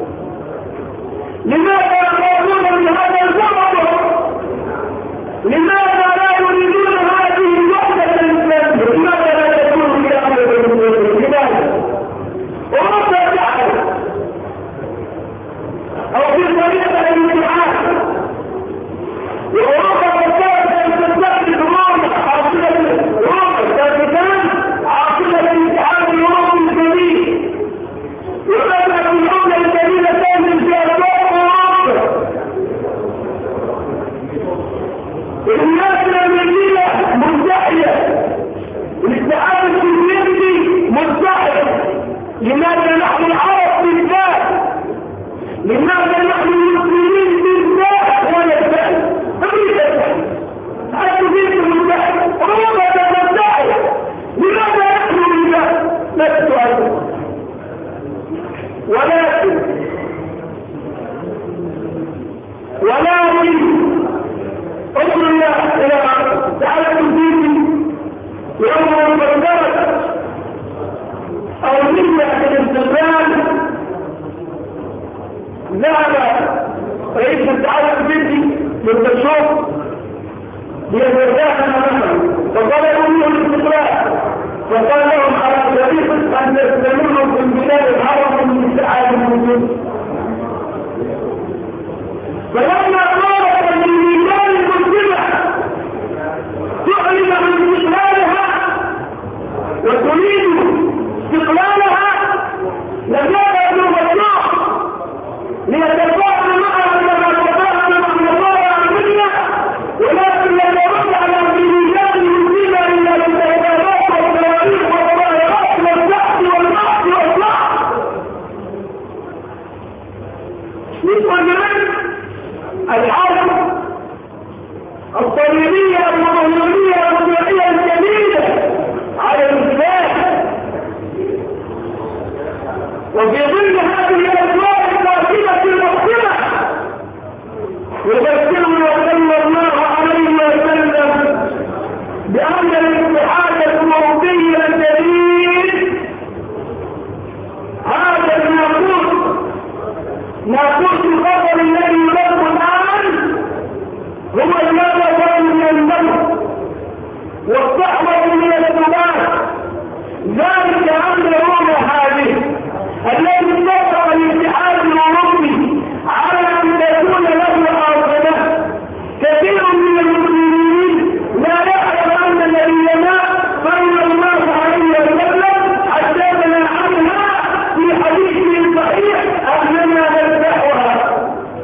S1: لماذا يقولون بهذا الزمن؟ لماذا لا يريدون هذه الوحده الاسلاميه؟ لماذا لا تكون في امر المسلمين؟ لماذا؟ اوروبا تعرف او في طريقه الاتحاد واوروبا كانت تستخدم روما عاصمه روما كانت عاصمه الاتحاد الاوروبي الجديد وبدات الدوله الجديده تنزل في اسواق اوروبا. الناس الامريكيه ملتحيه الاتحاد السوفيتي ملتحي. لماذا نحن العرب بالذات؟ لماذا نحن المسلمين بالذات ونتحد؟ امريكا السوفيتي ملتحي اوروبا تلتحي. لماذا نحن بالذات؟ لا السؤال. ولكن ولكن انظر الى تعالى السوفيتي يوم بدرت او نجح الاستقلال ذهب رئيس الاتحاد السوفيتي للتشوف ليتداخل معهم فطلبوا منه الاستقلال فقال لهم على طريقه ان تستمروا في البلاد العرب من الاتحاد الموجود. فلما قالت البلاد المسلمه تعلن عن استقلالها وتريد استقلالها لجاء ابن مطلوب ليتفاعل معها كما تفاعل مع النصارى المدينه ولكن لم يرد على البلاد المسلمه الا بالتهديدات والصواريخ والطائرات والزحف والبحث والصعب. لكل الحرب الصليبيه المظلوميه المضيعيه الجديده على الاسلام. وفي ظل هذه الاجواء القاسمه المحكمه يذكرنا صلى الله عليه وسلم بان الاتحاد الاوروبي الجديد هذا الناقوس ناقوس الخطر الذي يلقى الان هو النبض من الموت والصحوه من الثبات. ذلك امر روما هذه الذي اتفق الاتحاد الاوروبي على ان تكون له عاصمه. كثير من المسلمين لا يعلم ان نبينا صلى الله عليه وسلم حدثنا عنها في حديثه الصحيح اننا نفتحها.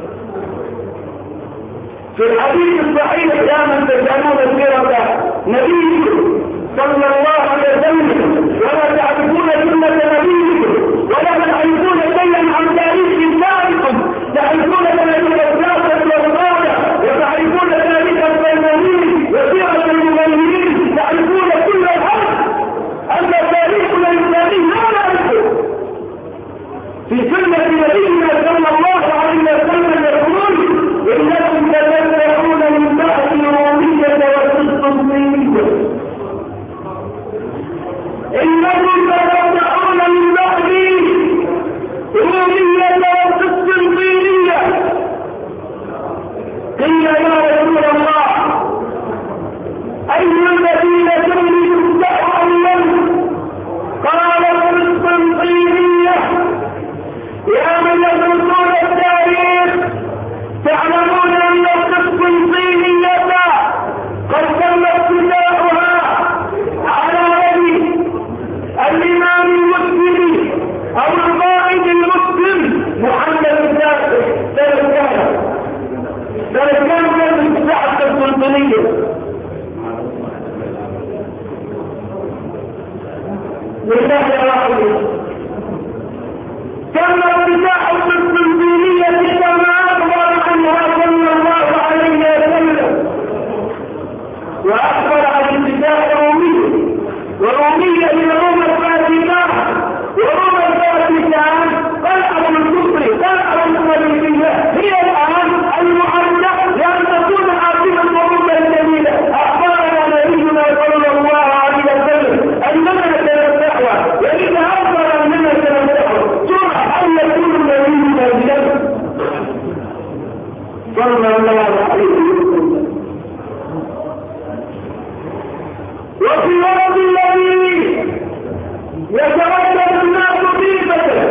S1: في الحديث الصحيح يا من تجهلون سيرة نبيكم صلى الله عليه وسلم ولا تعرفون سنة نبيكم ولا تعرفون شيئا عن تاريخ إسلامكم، تعرفون تاريخ السياسة والقادة وتعرفون تاريخ الفنانين وسيرة المغنيين، تعرفون كل الحق. أما تاريخنا الإسلامي لا نعرفه. في سنة نبينا صلى الله عليه وسلم يقول إنكم تتبعون من بعد الرومية والقسطنطينية. إنكم تتبعون من بعد لله العظيم. كما ابتداء الدينية كما أخبر عنها صلى الله عليه وسلم، وأخبر عن ابتداء رومية ورومية للأمة الفاتحة وروما الفاتحة قلعة الكفر قلعة الخليفية هي الآن المعدة لأن تكون عاصمة الأمة الجميلة. أخبرنا نبينا صلى الله عليه وسلم أننا سنفتحها، وإذا أخبر أننا سنفتحها سرعة أن يكون النبي نازلا صلى الله عليه وسلم. وفي وقت الذي يتردد الناس طيبة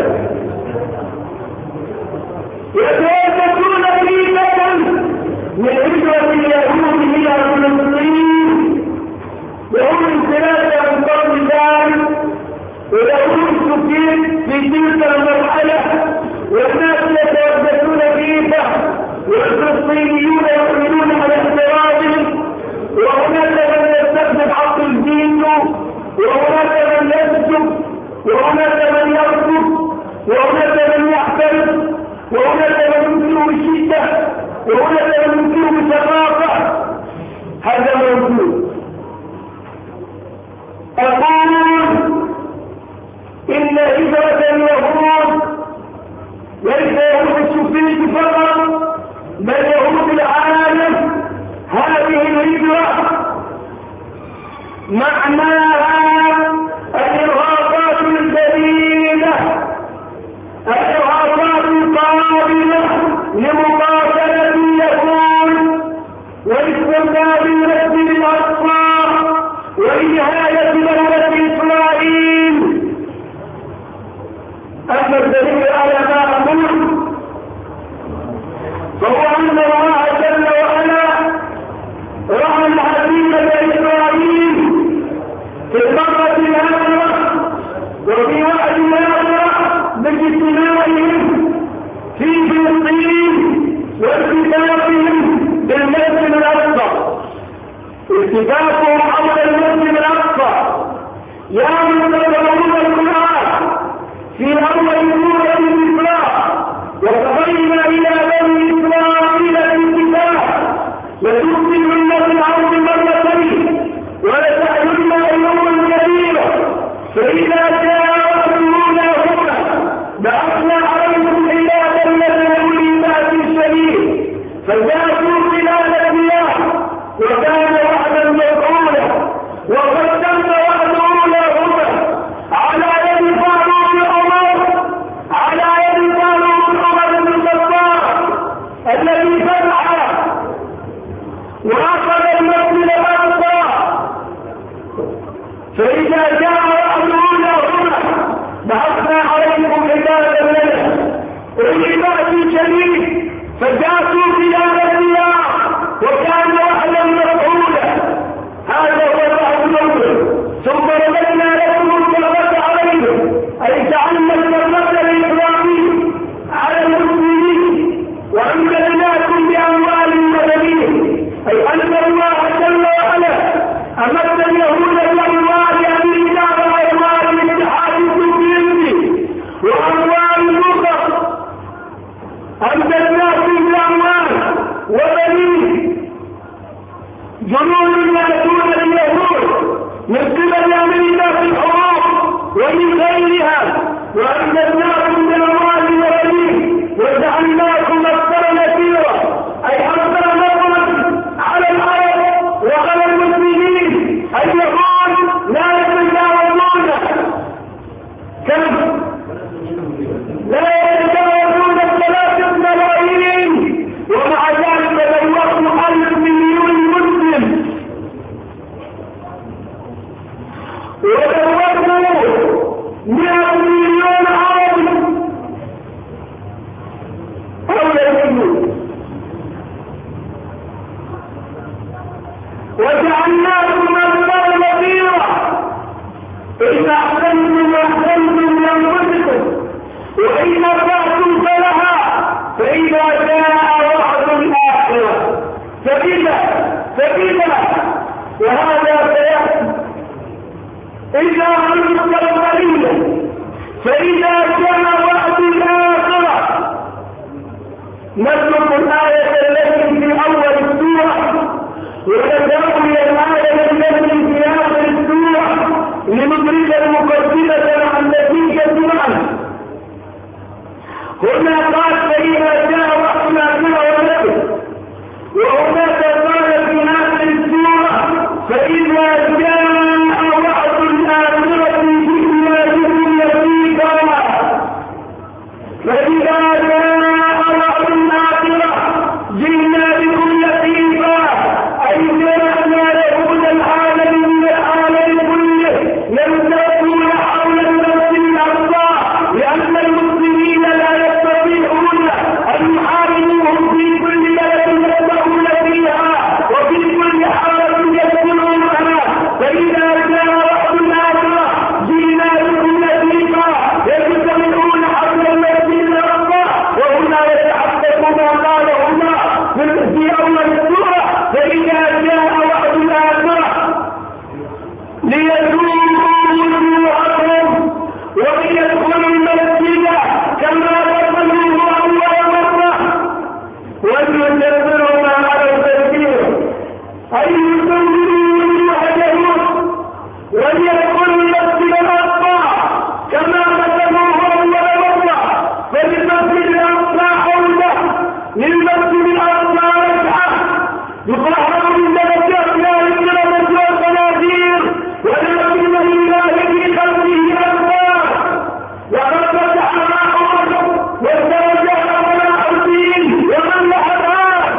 S1: يترددون طيبة من هجرة اليهود إلى فلسطين، يهود ثلاثة من قبل ذلك ويهود سكين في تلك المرحلة، والناس يترددون طيبة والفلسطينيون يؤمنون على احترامهم، وهناك من يستخدم حق الدين، وهناك من يسجد، وهناك من يرفض، وهناك من يحترم، وهناك من ينكر بالشدة، وهناك من ينكر بالثقافة. هذا موجود. أقول إن هجرة اليهود ليس يهود السفلية فقط بل يهود العالم. هذه الهجرة معناها الإرهاقات الجديدة، الإرهاقات القابلة لمقاتلة اليهود واستنباط المسجد الأقصى ونهاية دولة إسرائيل. أما الدليل على ما أقول فهو أن الله جل وعلا رأى العزيمة إسرائيل في المرة الآخرة وفي وعد الآخرة باجتماعهم في فلسطين واتفاقهم بالمسجد الأقصى. اتفاقهم حول المسجد الأقصى يعمل تدبرون القرآن في أول سورة الإسراء، وتبين إلى بني إسرائيل الاتفاق لتفسدن في الأرض مرتين ولتعلن علوا كبيرا، فإذا جاء وأمرونا بعثنا عليكم عبادا لنا أولي بأس شديد فجاسوا خلال الديار وكان وعدا مفعولا. وقد تم وعد أولاهما على يد فاروق عمر على يد فاروق عمر بن الخطاب الذي فتح وأخذ المسجد الأقصى. فإذا جاء وعد أولاهما بعثنا عليكم عبادا لنا أولي بأس شديد فجاسوا خلال الديار وكان وعدا مفعولا. هذا هو الوعد الأول. ثم رددنا لكم الكرة عليهم، أي جعلنا الكرة لإبراهيم على المسلمين وأمددناكم بأموال وبنين، أي أن الله جل وعلا أمد اليهود بأموال أمريكا وأموال الاتحاد السوفيتي وأموال أخرى. أمددناكم بأموال وبنين جنود يأتون اليهود من قبل أمريكا في الحروب ومن غيرها، وأمددناكم بأموال وبنين وجعلناكم أكثر نفيرا، أي أكثر نفرا على العرب وعلى المسلمين. اليهود لا يتجاوزون كم لا يتجاوزون الثلاثة ملايين، ومع ذلك بلغوا ألف مليون مسلم، وبلغوا مئة مليون عربي حول الحدود، وجعلناكم أكثر نفيرا. إذا أحسنتم أحسنتم لأنفسكم وإن أسأتم فلها، فإذا جاء وعد الآخرة فكذا فكذا. وهذا سيأتي إذا عرفت القليل فإذا كان وقت الآخرة نترك الآية التي في أول السورة وتدعو الآية التي في آخر السورة لندرك المقدمة عن نتيجة معنا. هنا قال فإذا جاء وقت الآخرة ونبت، وهناك قال في آخر السورة فإذا جاء وقت الآخرة جئنا بكم لطيفا. فإذا جاء وقت الآخرة جئنا بكم لطيفا، أي جاءنا لهود العالم من العالم كله يمتلكون حول المسجد الأقصى، لأن المسلمين لا يستطيعون أن يحاربوهم في كل بلد يدخلون فيها وفي كل حالة يدخلونها. فإذا جاء وقت الآخرة جئنا بكم لطيفا يجتمعون حول المسجد الأقصى. وهنا يتحقق ما قاله الله في أول السورة فإذا جاء وقت الآخرة ليذوقوا وجوههم وليدخلوا المسجد كما دخلوه أول مرة وليتبروا ما على التدبير، أي يسووا وجوههم وليدخلوا المسجد الأقصى كما دخلوه أول مرة. فللمسجد الأقصى حوله للمسجد الأقصى رجعة يطهر من درجات لا الكرامة والخنازير، ولكن لله في خلقه أنفار. وقد فتح ما أمر والدرجات ولا الدين ومن لحظات.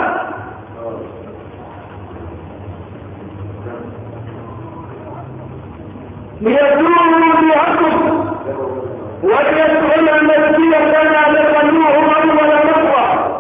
S1: ليزوروا بهم وليدخل المسجد كما دخلوه أول مرة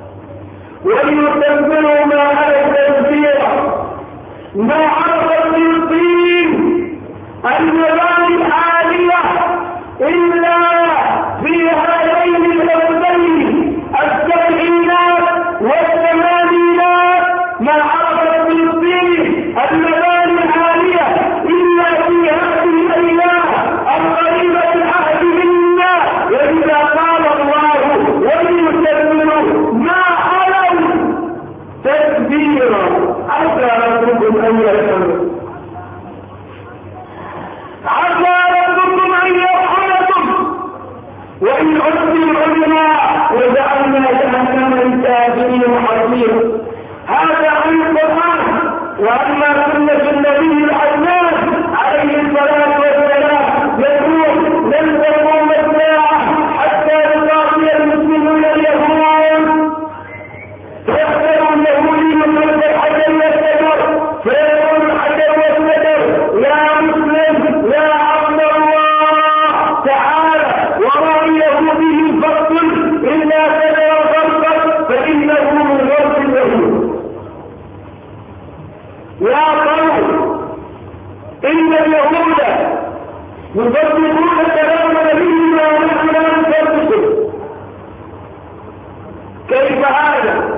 S1: وليتبروا ما على التدبير. ما عرف الدين المباني العالية إلا في هذين الأولين السبعينات والثمانينات. ما عرف الدين المباني العالية إلا في هذه الأيام القريبة العهد منا. وإذا قال الله وليتبروا ما علوا تدبيرا عسى ربكم أن يرحمكم، عسى ربكم أن يرحمكم وإن عدتم عدنا وجعلنا جهنم للكافرين حصيرا. هذا عن القرآن. وأما سنة النبي العدنان عليه الصلاة والسلام يقول لن تقوم الساعة حتى يقاتل المسلمون اليهود فيختاروا اليهودين من الحجر والشجر فيقول الحجر والشجر يا مسلم يا عبد الله تعالى وراء يهودهم فاقتل إلا كذا وفرقا فإنه من غرب اليهود. يا قوم إن اليهود يصدقون كلام نبينا ونحن لا نصدقه. كيف هذا؟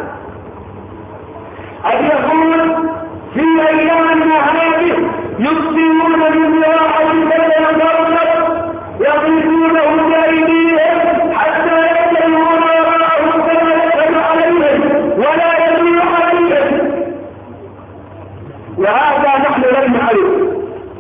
S1: اليهود في أيامنا هذه يقسمون بالزراعة كذا وفرقا يضيفونه بأيديهم حتى يتبعون وراءهم كما يدخل عليهم ولا يدل عليهم. وهذا نحن لم نعرف.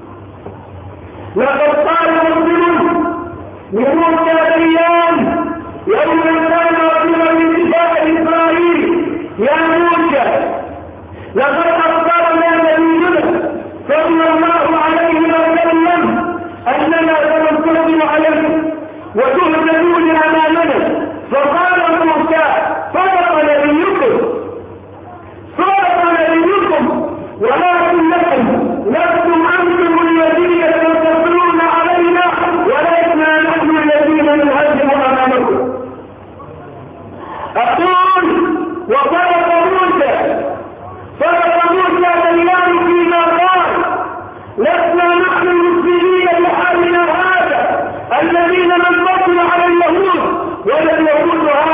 S1: لقد قال مسلم لموسى ديان يوم كان رجلا من نساء إسرائيل يا موسى لقد أخبرنا نبينا صلى الله عليه وسلم أننا سننتصر عليه وتهزمون أمامنا. فقال موسى صدق نبيكم صدق نبيكم ولكنكم لستم أنتم الذين تنتصرون علينا ولسنا نحن الذين نهزم أمامكم. أقول وصدق موسى صدق موسى ديان فيما قال لسنا نحن المسلمين بحالنا هذا الذين ننتصر على اليهود ولا اليهود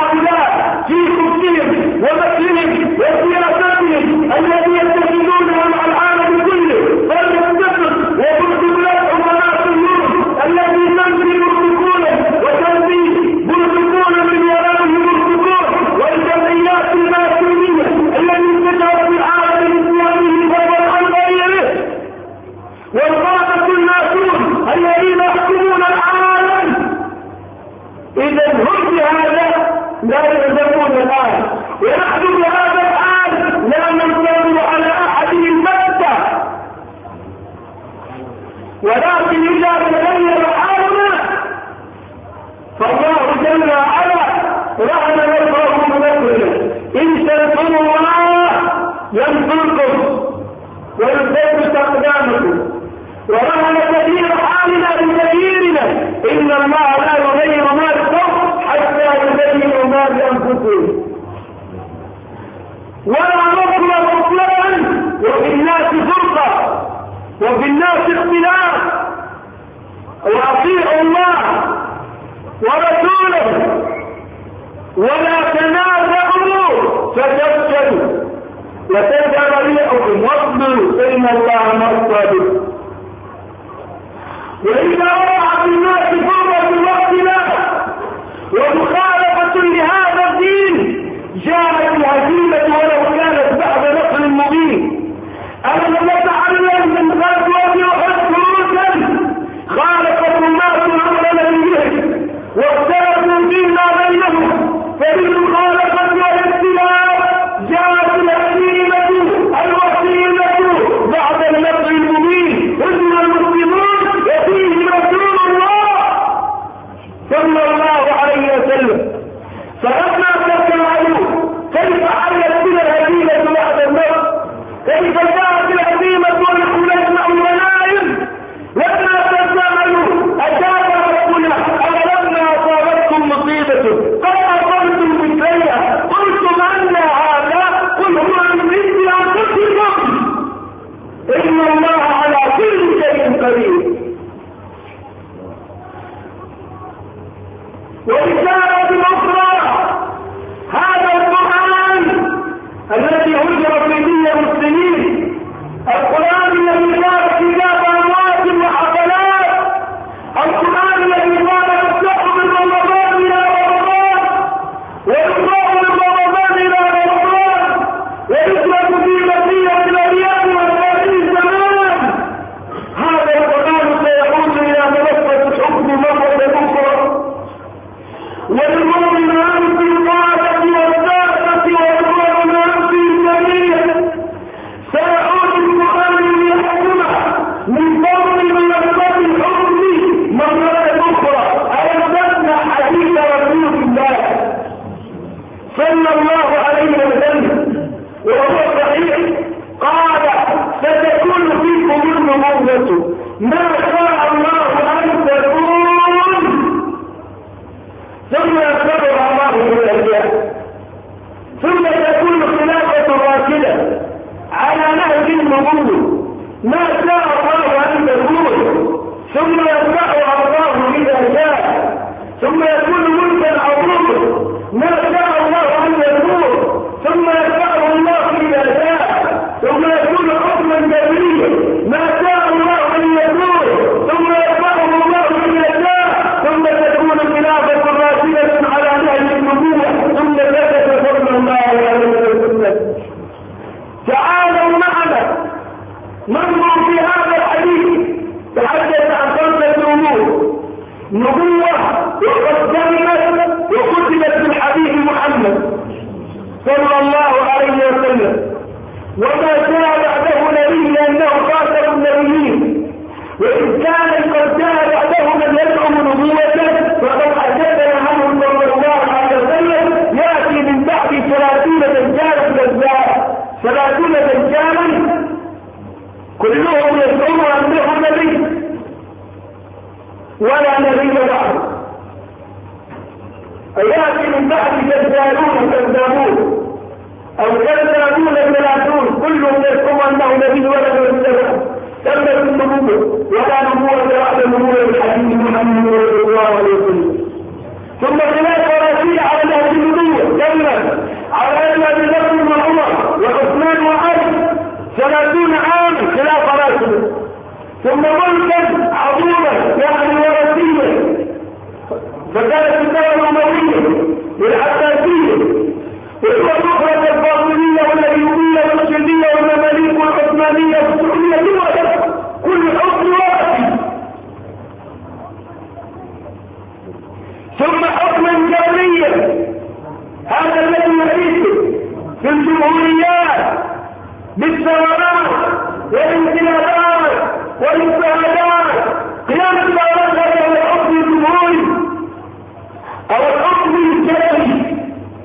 S1: ولكن إذا تغير حالنا فالله جل وعلا رحم يرفعه بنصره. إن تنصروا الله ينصركم ويثبت أقدامكم. ورحم كثير حالنا بكثيرنا إن الله لا يغير ما بقوم حتى يغيروا ما بأنفسهم. ولا نصر مطلقا وفي الناس فرقة وفي الناس اختلاف. وأطيعوا الله ورسوله ولا تنازعوا فتفشلوا وتذهب ريحكم واصبروا إن الله مع الصابرين. وإذا وقع في الناس فرقة واختلاف ومخالفة لهذا الدين جاءت الهزيمة ولو كانت بعد نصر مبين. ألم نتعلم من غزوة أحد خروجا خالفت الناس أمر نبيهم واختلفوا فيما بينهم فبالمخالفة والاختلاف جاءت الهزيمة الوسيلة بعد النصر المبين. إن المسلمون وفيهم رسول الله صلى الله عليه وسلم. فلما تسمعوا كيف حلت بنا الهزيمة بعد النصر، كيف جاءت الهزيمة ونحن نسمع الغنائم، لما تسمعوا أجاب ربنا أولما أصابتكم مصيبة قد أصبتم مثليها قلتم أن هذا قل هو من عند أنفسكم إن الله على كل شيء قدير. ورسالة أخرى هذا القرآن الذي هجر في دين المسلمين، القرآن الذي كان كتاب أموات وحفلات، القرآن الذي كان يفتح من رمضان إلى رمضان ويقرأ من رمضان إلى رمضان ويترك في بقية الأيام والثلاثين زمان. هذا القرآن سيعود إلى منصة الحكم مرة أخرى والمؤمن أنت القادة والسادة والمؤمن في الجميع. سيعود القرآن ليحكمها من فضل منصة الحكم مرة أخرى. أيضا حديث رسول الله صلى الله عليه وسلم وهو صحيح قال ستكون فيكم النبوة ما شاء الله أن تكون ثم يتبع الله بالأجيال ثم تكون خلافة راشدة على نهج النبوة ما شاء الله أن تكون ثم يتبعها الله إذا جاء ثم يكون ملكا عظيما ما شاء الله أن يكون ثم يتبعه الله إذا جاء ثم يكون حكما جبريا ما شاء الله أن يكون ثم يتبعه الله إذا جاء ثم تكون خلافة راشدة على نهج النبوة ثم ثبت فضل الله عليه وسلم. تعالوا معنا ننظر في هذا الحديث. تحدث عن خمسة أمور: نبوة وقد تمت وكتبت بالحبيب محمد صلى الله عليه وسلم، وما جاء بعده نبي لأنه خاتم النبيين، وإن كان قد جاء بعده من يدعم نبوته فقد حدثنا عنه صلى الله عليه وسلم يأتي من بعد ثلاثين دجالا دجالا ثلاثين دجالا كلهم يدعون أنه نبي ولا نبي بعده. يأتي من بعد دجالون كذابون أو كذابون ثلاثون كلهم يدعون أنه نبي ولا نبي تمت النبوة ولا نبوة بعد نبوة الحديث محمد صلى الله عليه وسلم. ثم خلافة راشدة على نهج النبوة كمل على أن أبي بكر وعمر وعثمان وعلي ثلاثون عام خلافة راشدة، ثم ملكا عظيما يعني ورثيا فكانت الدولة الأموية والعباسية والأخرى الفاطمية والأيوبية والشيبية والمماليك والعثمانية والسعودية كل حكم واحد، ثم حكما جبريا هذا الذي يعيش في الجمهوريات بالثورات والانقلابات والاضطهادات او الحكم الجبري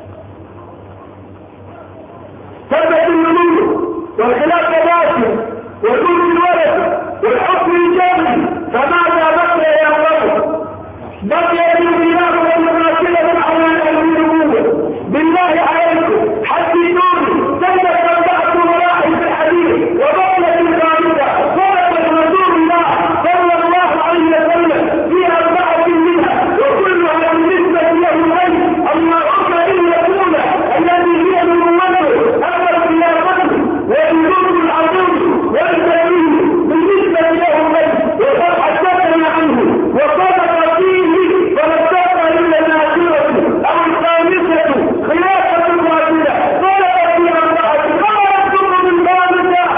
S1: ثبت النمو والخلاف باطل وجود الولد والحكم الجبري، فماذا بقي يا رب؟ بقي الانقلاب والمقاتله على النبوه. بالله عليكم حدثوني كيف تبعت مراحل في الحديث وبقيت الخامسه صدق رسول الله صلى الله عليه وسلم في اربعه منها وكلها بالنسبه له الغيب. اللهم ان يكون الذي هي نبوته اما خلافته والنور العظيم والكريم بالنسبه له الغيب وقد حدثنا عنه وصدق فيه فنصدق الا الاخره او الخامسه خلافه الرافده صدق في اربعه كما يكتب من ذلك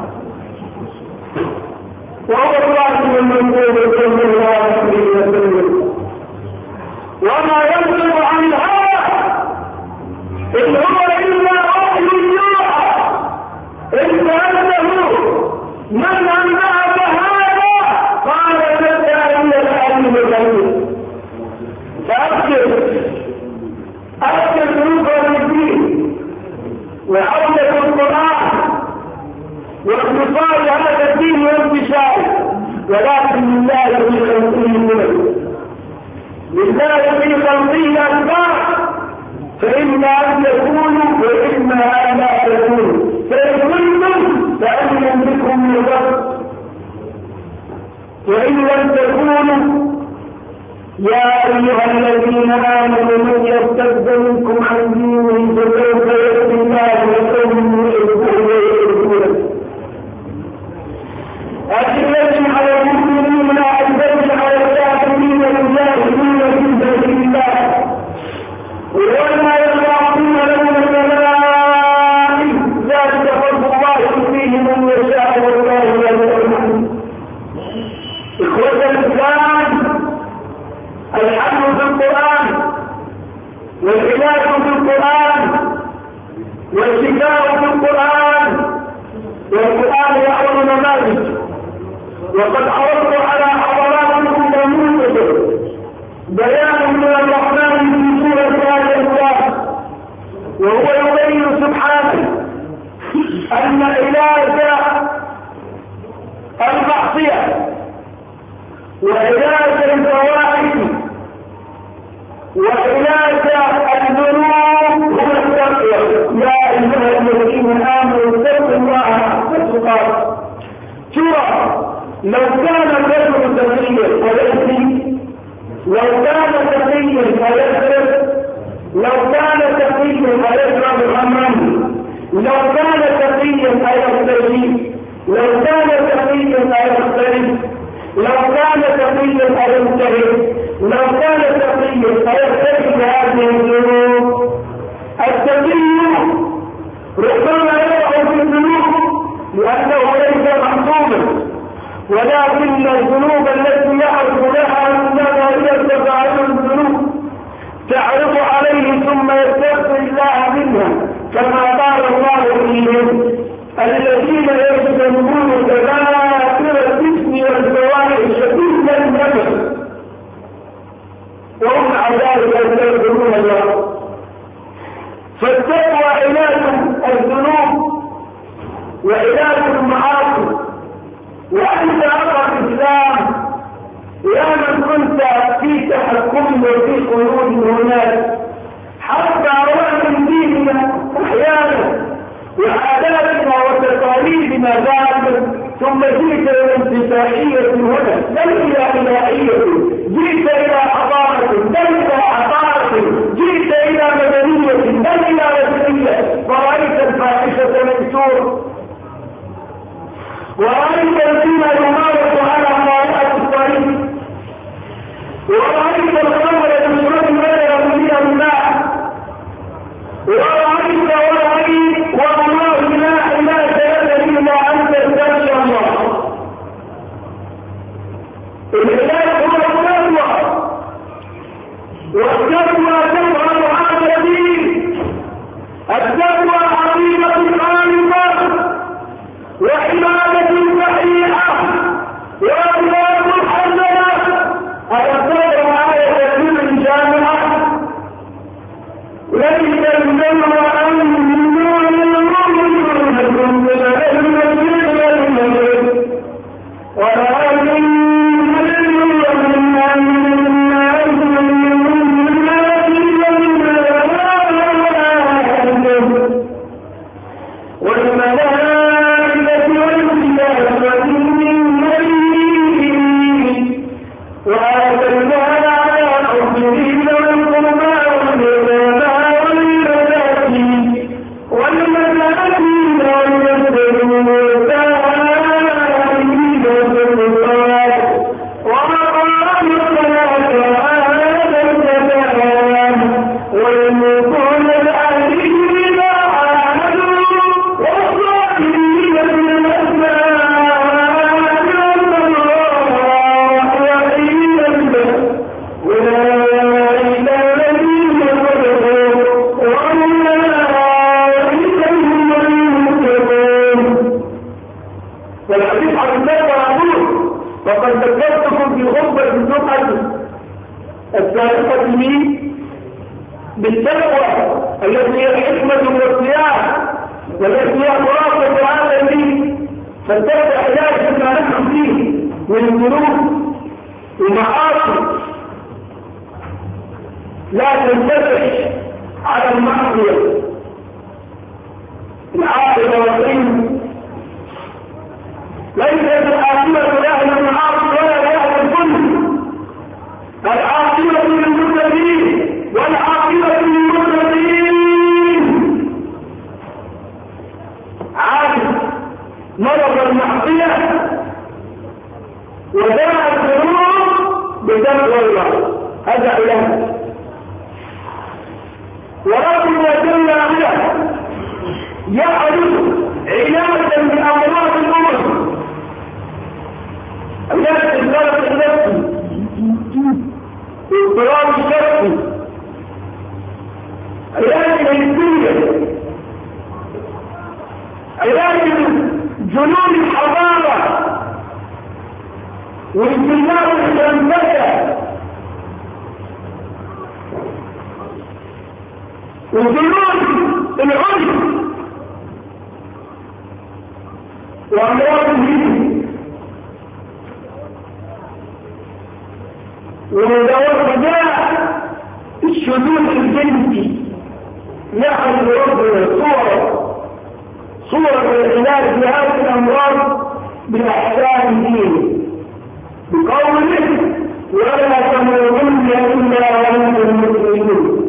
S1: وهو الراشد المنصور صلى الله عليه وسلم. وما ينطق عن الهوى ان هو الا وحي يوحى. ان انه من انبأك هذا قال لك ان العلم الغيب. فاذكر اذكر ذنوب الدين وعودة القرآن واختصار هذا الدين وانتشاره، ولكن لله في خلقه منه، لله في خلقه أسباب، فإما أن يكونوا وإما أن لا يكونوا، فإن كنتم فأمن بكم من الرب، وإن لم تكونوا يا أيها الذين آمنوا من يرتد منكم عن دينه فسوف يأتي الله بقوم يحبون ويحبونه أذلة على المؤمنين أعزة على الكافرين يجاهدون في سبيل الله وما يخافون لهم الكبائر ذلك فضل الله فيه من يشاء والله يرحمه. إخوة الإسلام، الحمد في القرآن والعلاج في القرآن والشفاء في القرآن، والقرآن يعرض نماذج. وقد عرضت على حضراتكم نموذج بيان من الرحمن في سورة آل عمران، وهو يبين سبحانه أن علاج المعصية وعلاج الفواحش وعلاج الذنوب هو التقوى. يا أيها الذين آمنوا اتقوا الله حق تقاته. ترى لو كان الرجل تقيا فيأتي، لو كان تقيا فيسرق، لو كان تقيا فيشرب الخمر، لو كان تقيا فيستجيب، لو كان تقيا فيختلف، لو كان تقيا فينتهي، لو كان تقيا فيختلف هذه الذنوب. التقي ربما يقع في الذنوب لأنه ليس محصوما، ولكن الذنوب التي يعرف لها انها هي تفاعل الذنوب تعرض عليه ثم يستغفر الله منها، كما قال الله فيهم الذين يجتنبون كبائر الاثم والفواحش الا النفس وهم على ذلك يستغفرون الله. فالتقوى علاج الذنوب وعلاج المعاصي. وأنت أخر الإسلام يا من كنت في تحكم وفي قيود هناك حتى ومن ديننا أحيانا وعاداتنا وتقاليدنا ذلك، ثم جئت إلى انتفاعية هنا بل إلى إلهية، جئت إلى حضارة بل إلى عطارة، جئت إلى مدنية بل إلى رسمية، ورأيت الفاحشة مكسور، ورأيت الذين يمارس على مواقع الطريق، ورأيت الخمر يشرب غير من الماء، ورأيت ورأيت والله لا إله إلا أنت تخشى الله. العلاج هو التقوى، والتقوى تظهر على الدين. التقوى عقيدة خالصة وعبادة صحيحة والحديث عن الله وعبوه وقد ذكرتكم في خطبة الجمعة السابقة لي بالتقوى التي هي الحكمة والصيام والتي هي مرافقة العالمين فالتقوى علاج ما نحن فيه من الذنوب ومعاصي لا تنفتح على المعصية العاقبة والعلم ليست العاقبة لأهل المعاصي ولا لأهل الظلم العاقبة للمتقين والعاقبة للمتقين عاقب مرض المعصية وداء الذنوب بتقوى الله هذا علاج وربنا جل وعلا يعرف علاجا بأمراض الأمم علاج الضرر النفسي اضطراب الشخصي علاج الهندية علاج جنون الحضارة وانتشار الشمسة وجنون العنف وأمراض الجسم ومداوات داء الشذوذ الجنسي نحن ربنا صورة صورة العلاج بهذه الأمراض بالأحكام دينه بقوله ولا تموتن إلا وأنتم مسلمون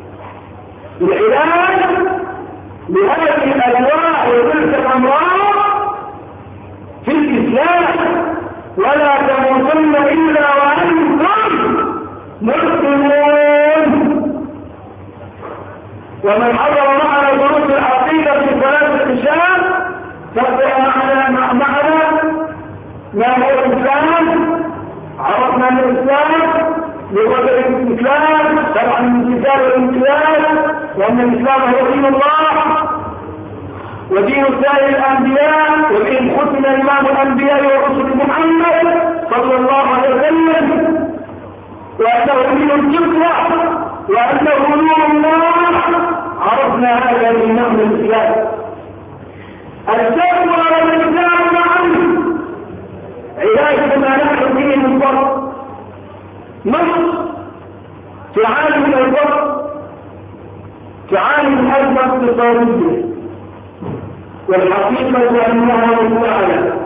S1: العلاج لهذه الأنواع وتلك الأمراض في الإسلام ولا تموتن إلا وأنتم مسلمون ومن حضر معنا دروس العقيدة في صلاة العشاء فقرأ معنا معنا ما هو الإسلام عرفنا الإسلام لغة الإسلام طبعا من كتاب الإسلام وأن الإسلام هو دين الله ودين سائر الأنبياء وإن ختم إمام الأنبياء ورسل محمد صلى الله عليه وسلم وأنه دين الفطرة وأنه نور الله عرفنا هذا من نحو الإسلام التقوى والإسلام معا علاج ما نحن فيه من فرق مصر تعاني من الفقر تعاني من أزمة اقتصادية والحقيقة أنها مستعلة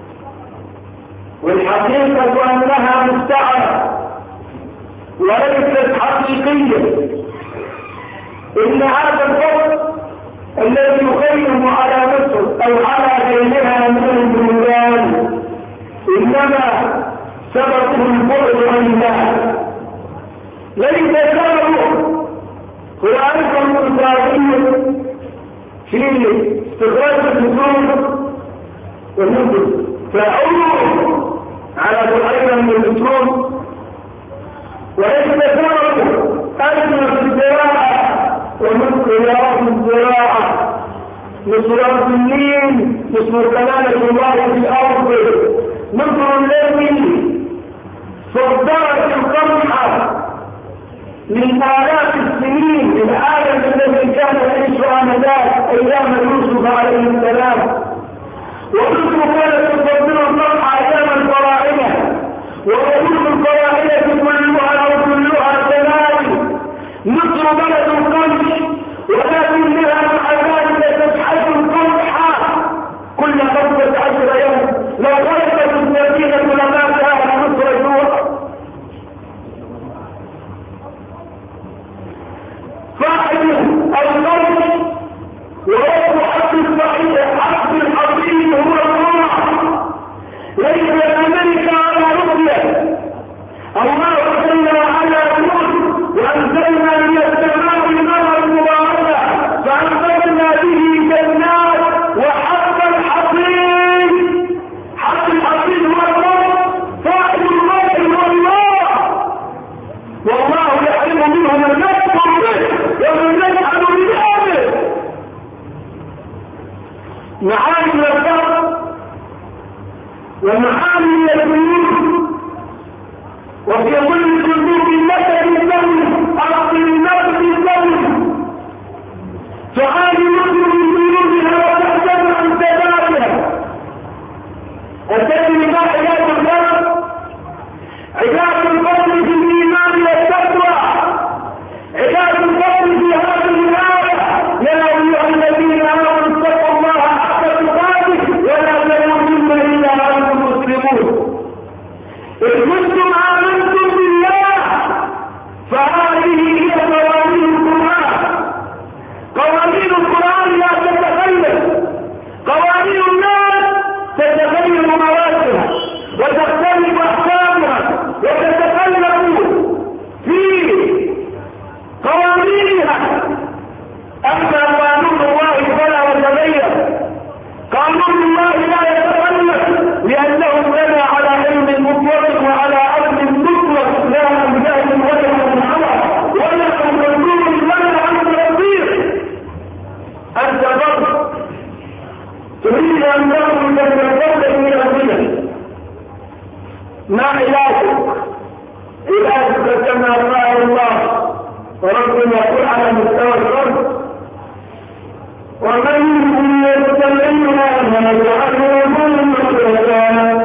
S1: والحقيقة أنها مستعلة وليست حقيقية إن هذا الفقر الذي يخيم على مصر أو على غيرها من البلدان إنما سببه البعد عن الله ليس سببه هو أيضا اقتصادي في استخراج البترول والنفط فعوض على فرعين من البترول وليس سببه أزمة في الزراعة ومسكرات الزراعة مصرات النيل مصر كلامة الله في الأرض مصر الذي صدرت القمح من آلاف السنين العالم الذي كان يعيش آنذاك أيام يوسف عليه السلام ومصر كانت تصدر القمح أيام الفراعنة ورؤوس الفراعنة كلها أو كلها ثلاث مصر بلد القمح ولكن لها مع ذلك تبحث القمح كل خمسة عشر يوم لو غلبت المدينة لما كان مصر جوع فاعل القمح ورب حق الصحيح حق الحقيقي هو الله ليس أمريكا على روسيا الله جل وعلا يقول وأنزلنا من السماء ماء مباركا فأنزلنا به جنات وحق الحصيد حق الحصيد هو الله فاعل الله هو الله والله يحرم منه من يكفر به ومن يجعل بذلك معاني الفرق ومعامل القلوب، وفي كل صندوق لك بالدم أعطي النفس بالدم تعاني مسلم من قلوبها وتحتاج عن سبابها. التي ما علاج الفرد علاج الفضل في الإيمان والتقوى، علاج الفضل في هذه الآية: يا أيها الذين آمنوا اتقوا الله حق تقاته ولا تموتن إلا وأنتم مسلمون. إن كنتم آمنتم بالله فهذه هي قوانين القرآن. قوانين القرآن لا تتغير، قوانين الناس تتغير موادها وتختلف أحكامها وتتخلف في قوانينها. أما قانون الله فلا يتغير، قانون الله لا يتغير، لأنه بنى على علم مطلق وعلى أرض مطلق، لا عن جهل ولا عن هوى ولا عن منظور ولا عن تطبيق. أنت برضه تريد أن تخرج من الفضل من الغنى، ما علاجك؟ علاجك كما قال الله وربنا يقول على مستوى الأرض: ومن يتبعنا ما يجعله مخرجا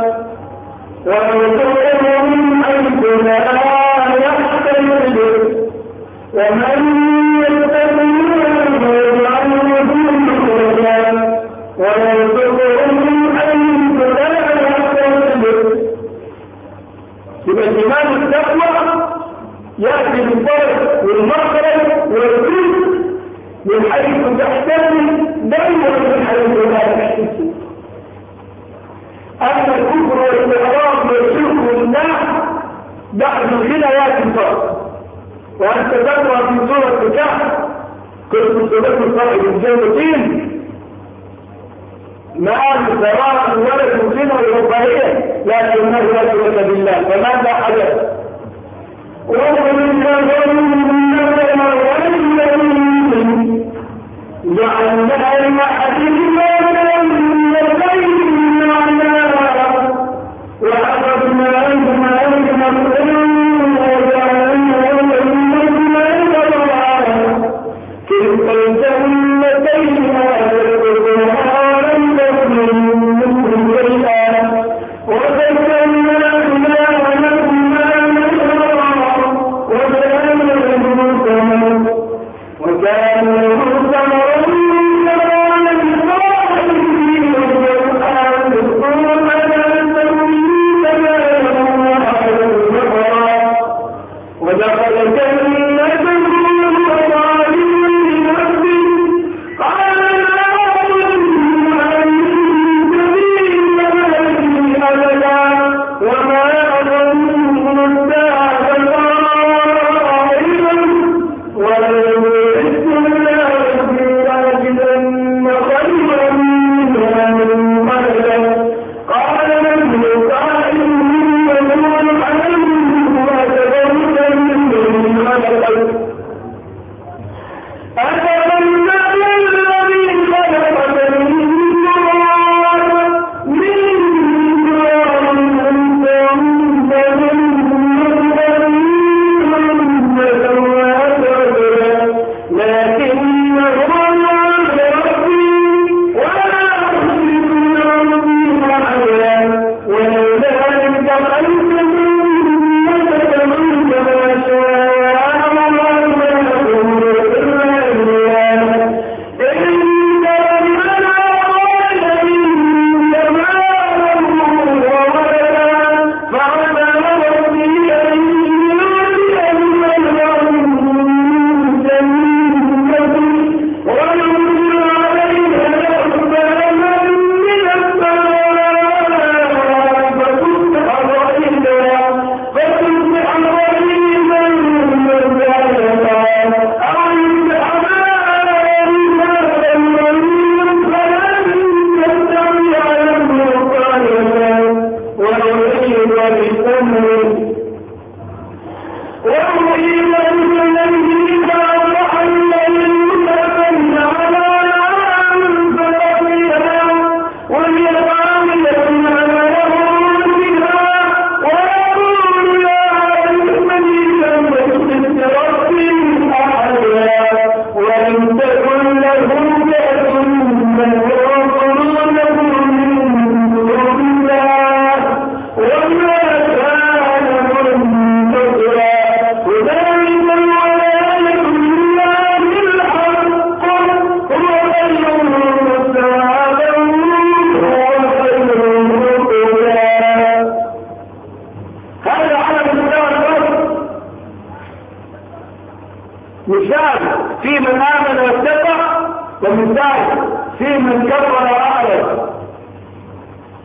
S1: ويرزقه من حيث لا يحتسب، ومن يتبعنا ما يجعله مخرجا ويرزقه من حيث لا يحتسب. يبقى الإيمان التقوى يأتي بالفرق والمخرج والرزق من حيث تحتمل دائما من حيث لا تحتسب. أما الكفر والاستعراض والشرك والناس بعد الغنى يأتي الفرق. وأنت تقرأ في سورة الكهف: كنت تذكر صاحب الجنتين ما سواء ولد الغنى والرفاهية، لكنه لا شرك بالله. فماذا حدث؟ ومن جعلنا المحدثين من البين معنا وأخذنا عنهم عنهم القرون وجعلنا لهم مجمع كلتا الجنتين وكانوا ثمرا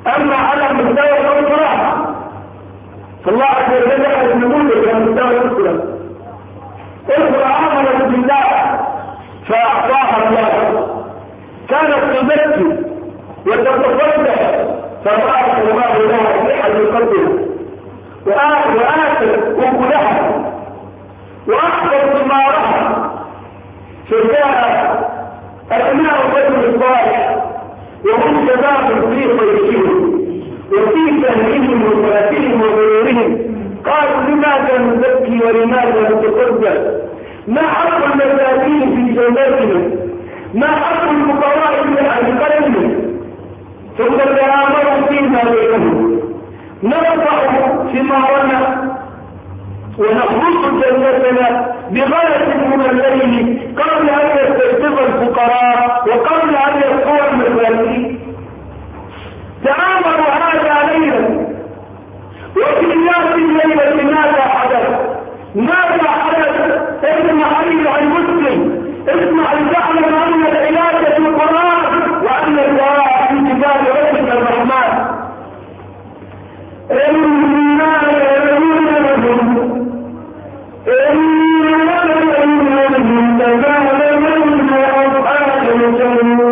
S1: أما على مستوى الأسرة فالله عز وجل يقول لك على مستوى الأسرة أسرة عملت بالله فأعطاها الله، كانت تزكي وتتصدق فبارك الله لها في حد قلبها وآتت أكلها وأحفظ ثمارها، فجاء أبناء الرجل الصالح وهم شباب في خيرهم وفي سهلهم وفاتهم وغيرهم قالوا لماذا نزكي ولماذا نتصدق؟ ما حق المساكين في جناتنا؟ ما حق الفقراء في أهل قلبنا؟ ثم تآمروا فيما بينهم نرفع ثمارنا ونخلص جنتنا بغاية من الليل قبل أن يستيقظ الفقراء وقبل أن يصور المساكين. تآمروا هذا ليلا وفي الناس الليلة ماذا حدث؟ ماذا حدث؟ اسمع أيها المسلم، اسمع لتعلم أن العلاج في القرآن وأن الدواء في كتاب ربك الرحمن. إنا يرونهم إنا يرونهم تماما من أصحاب الجنة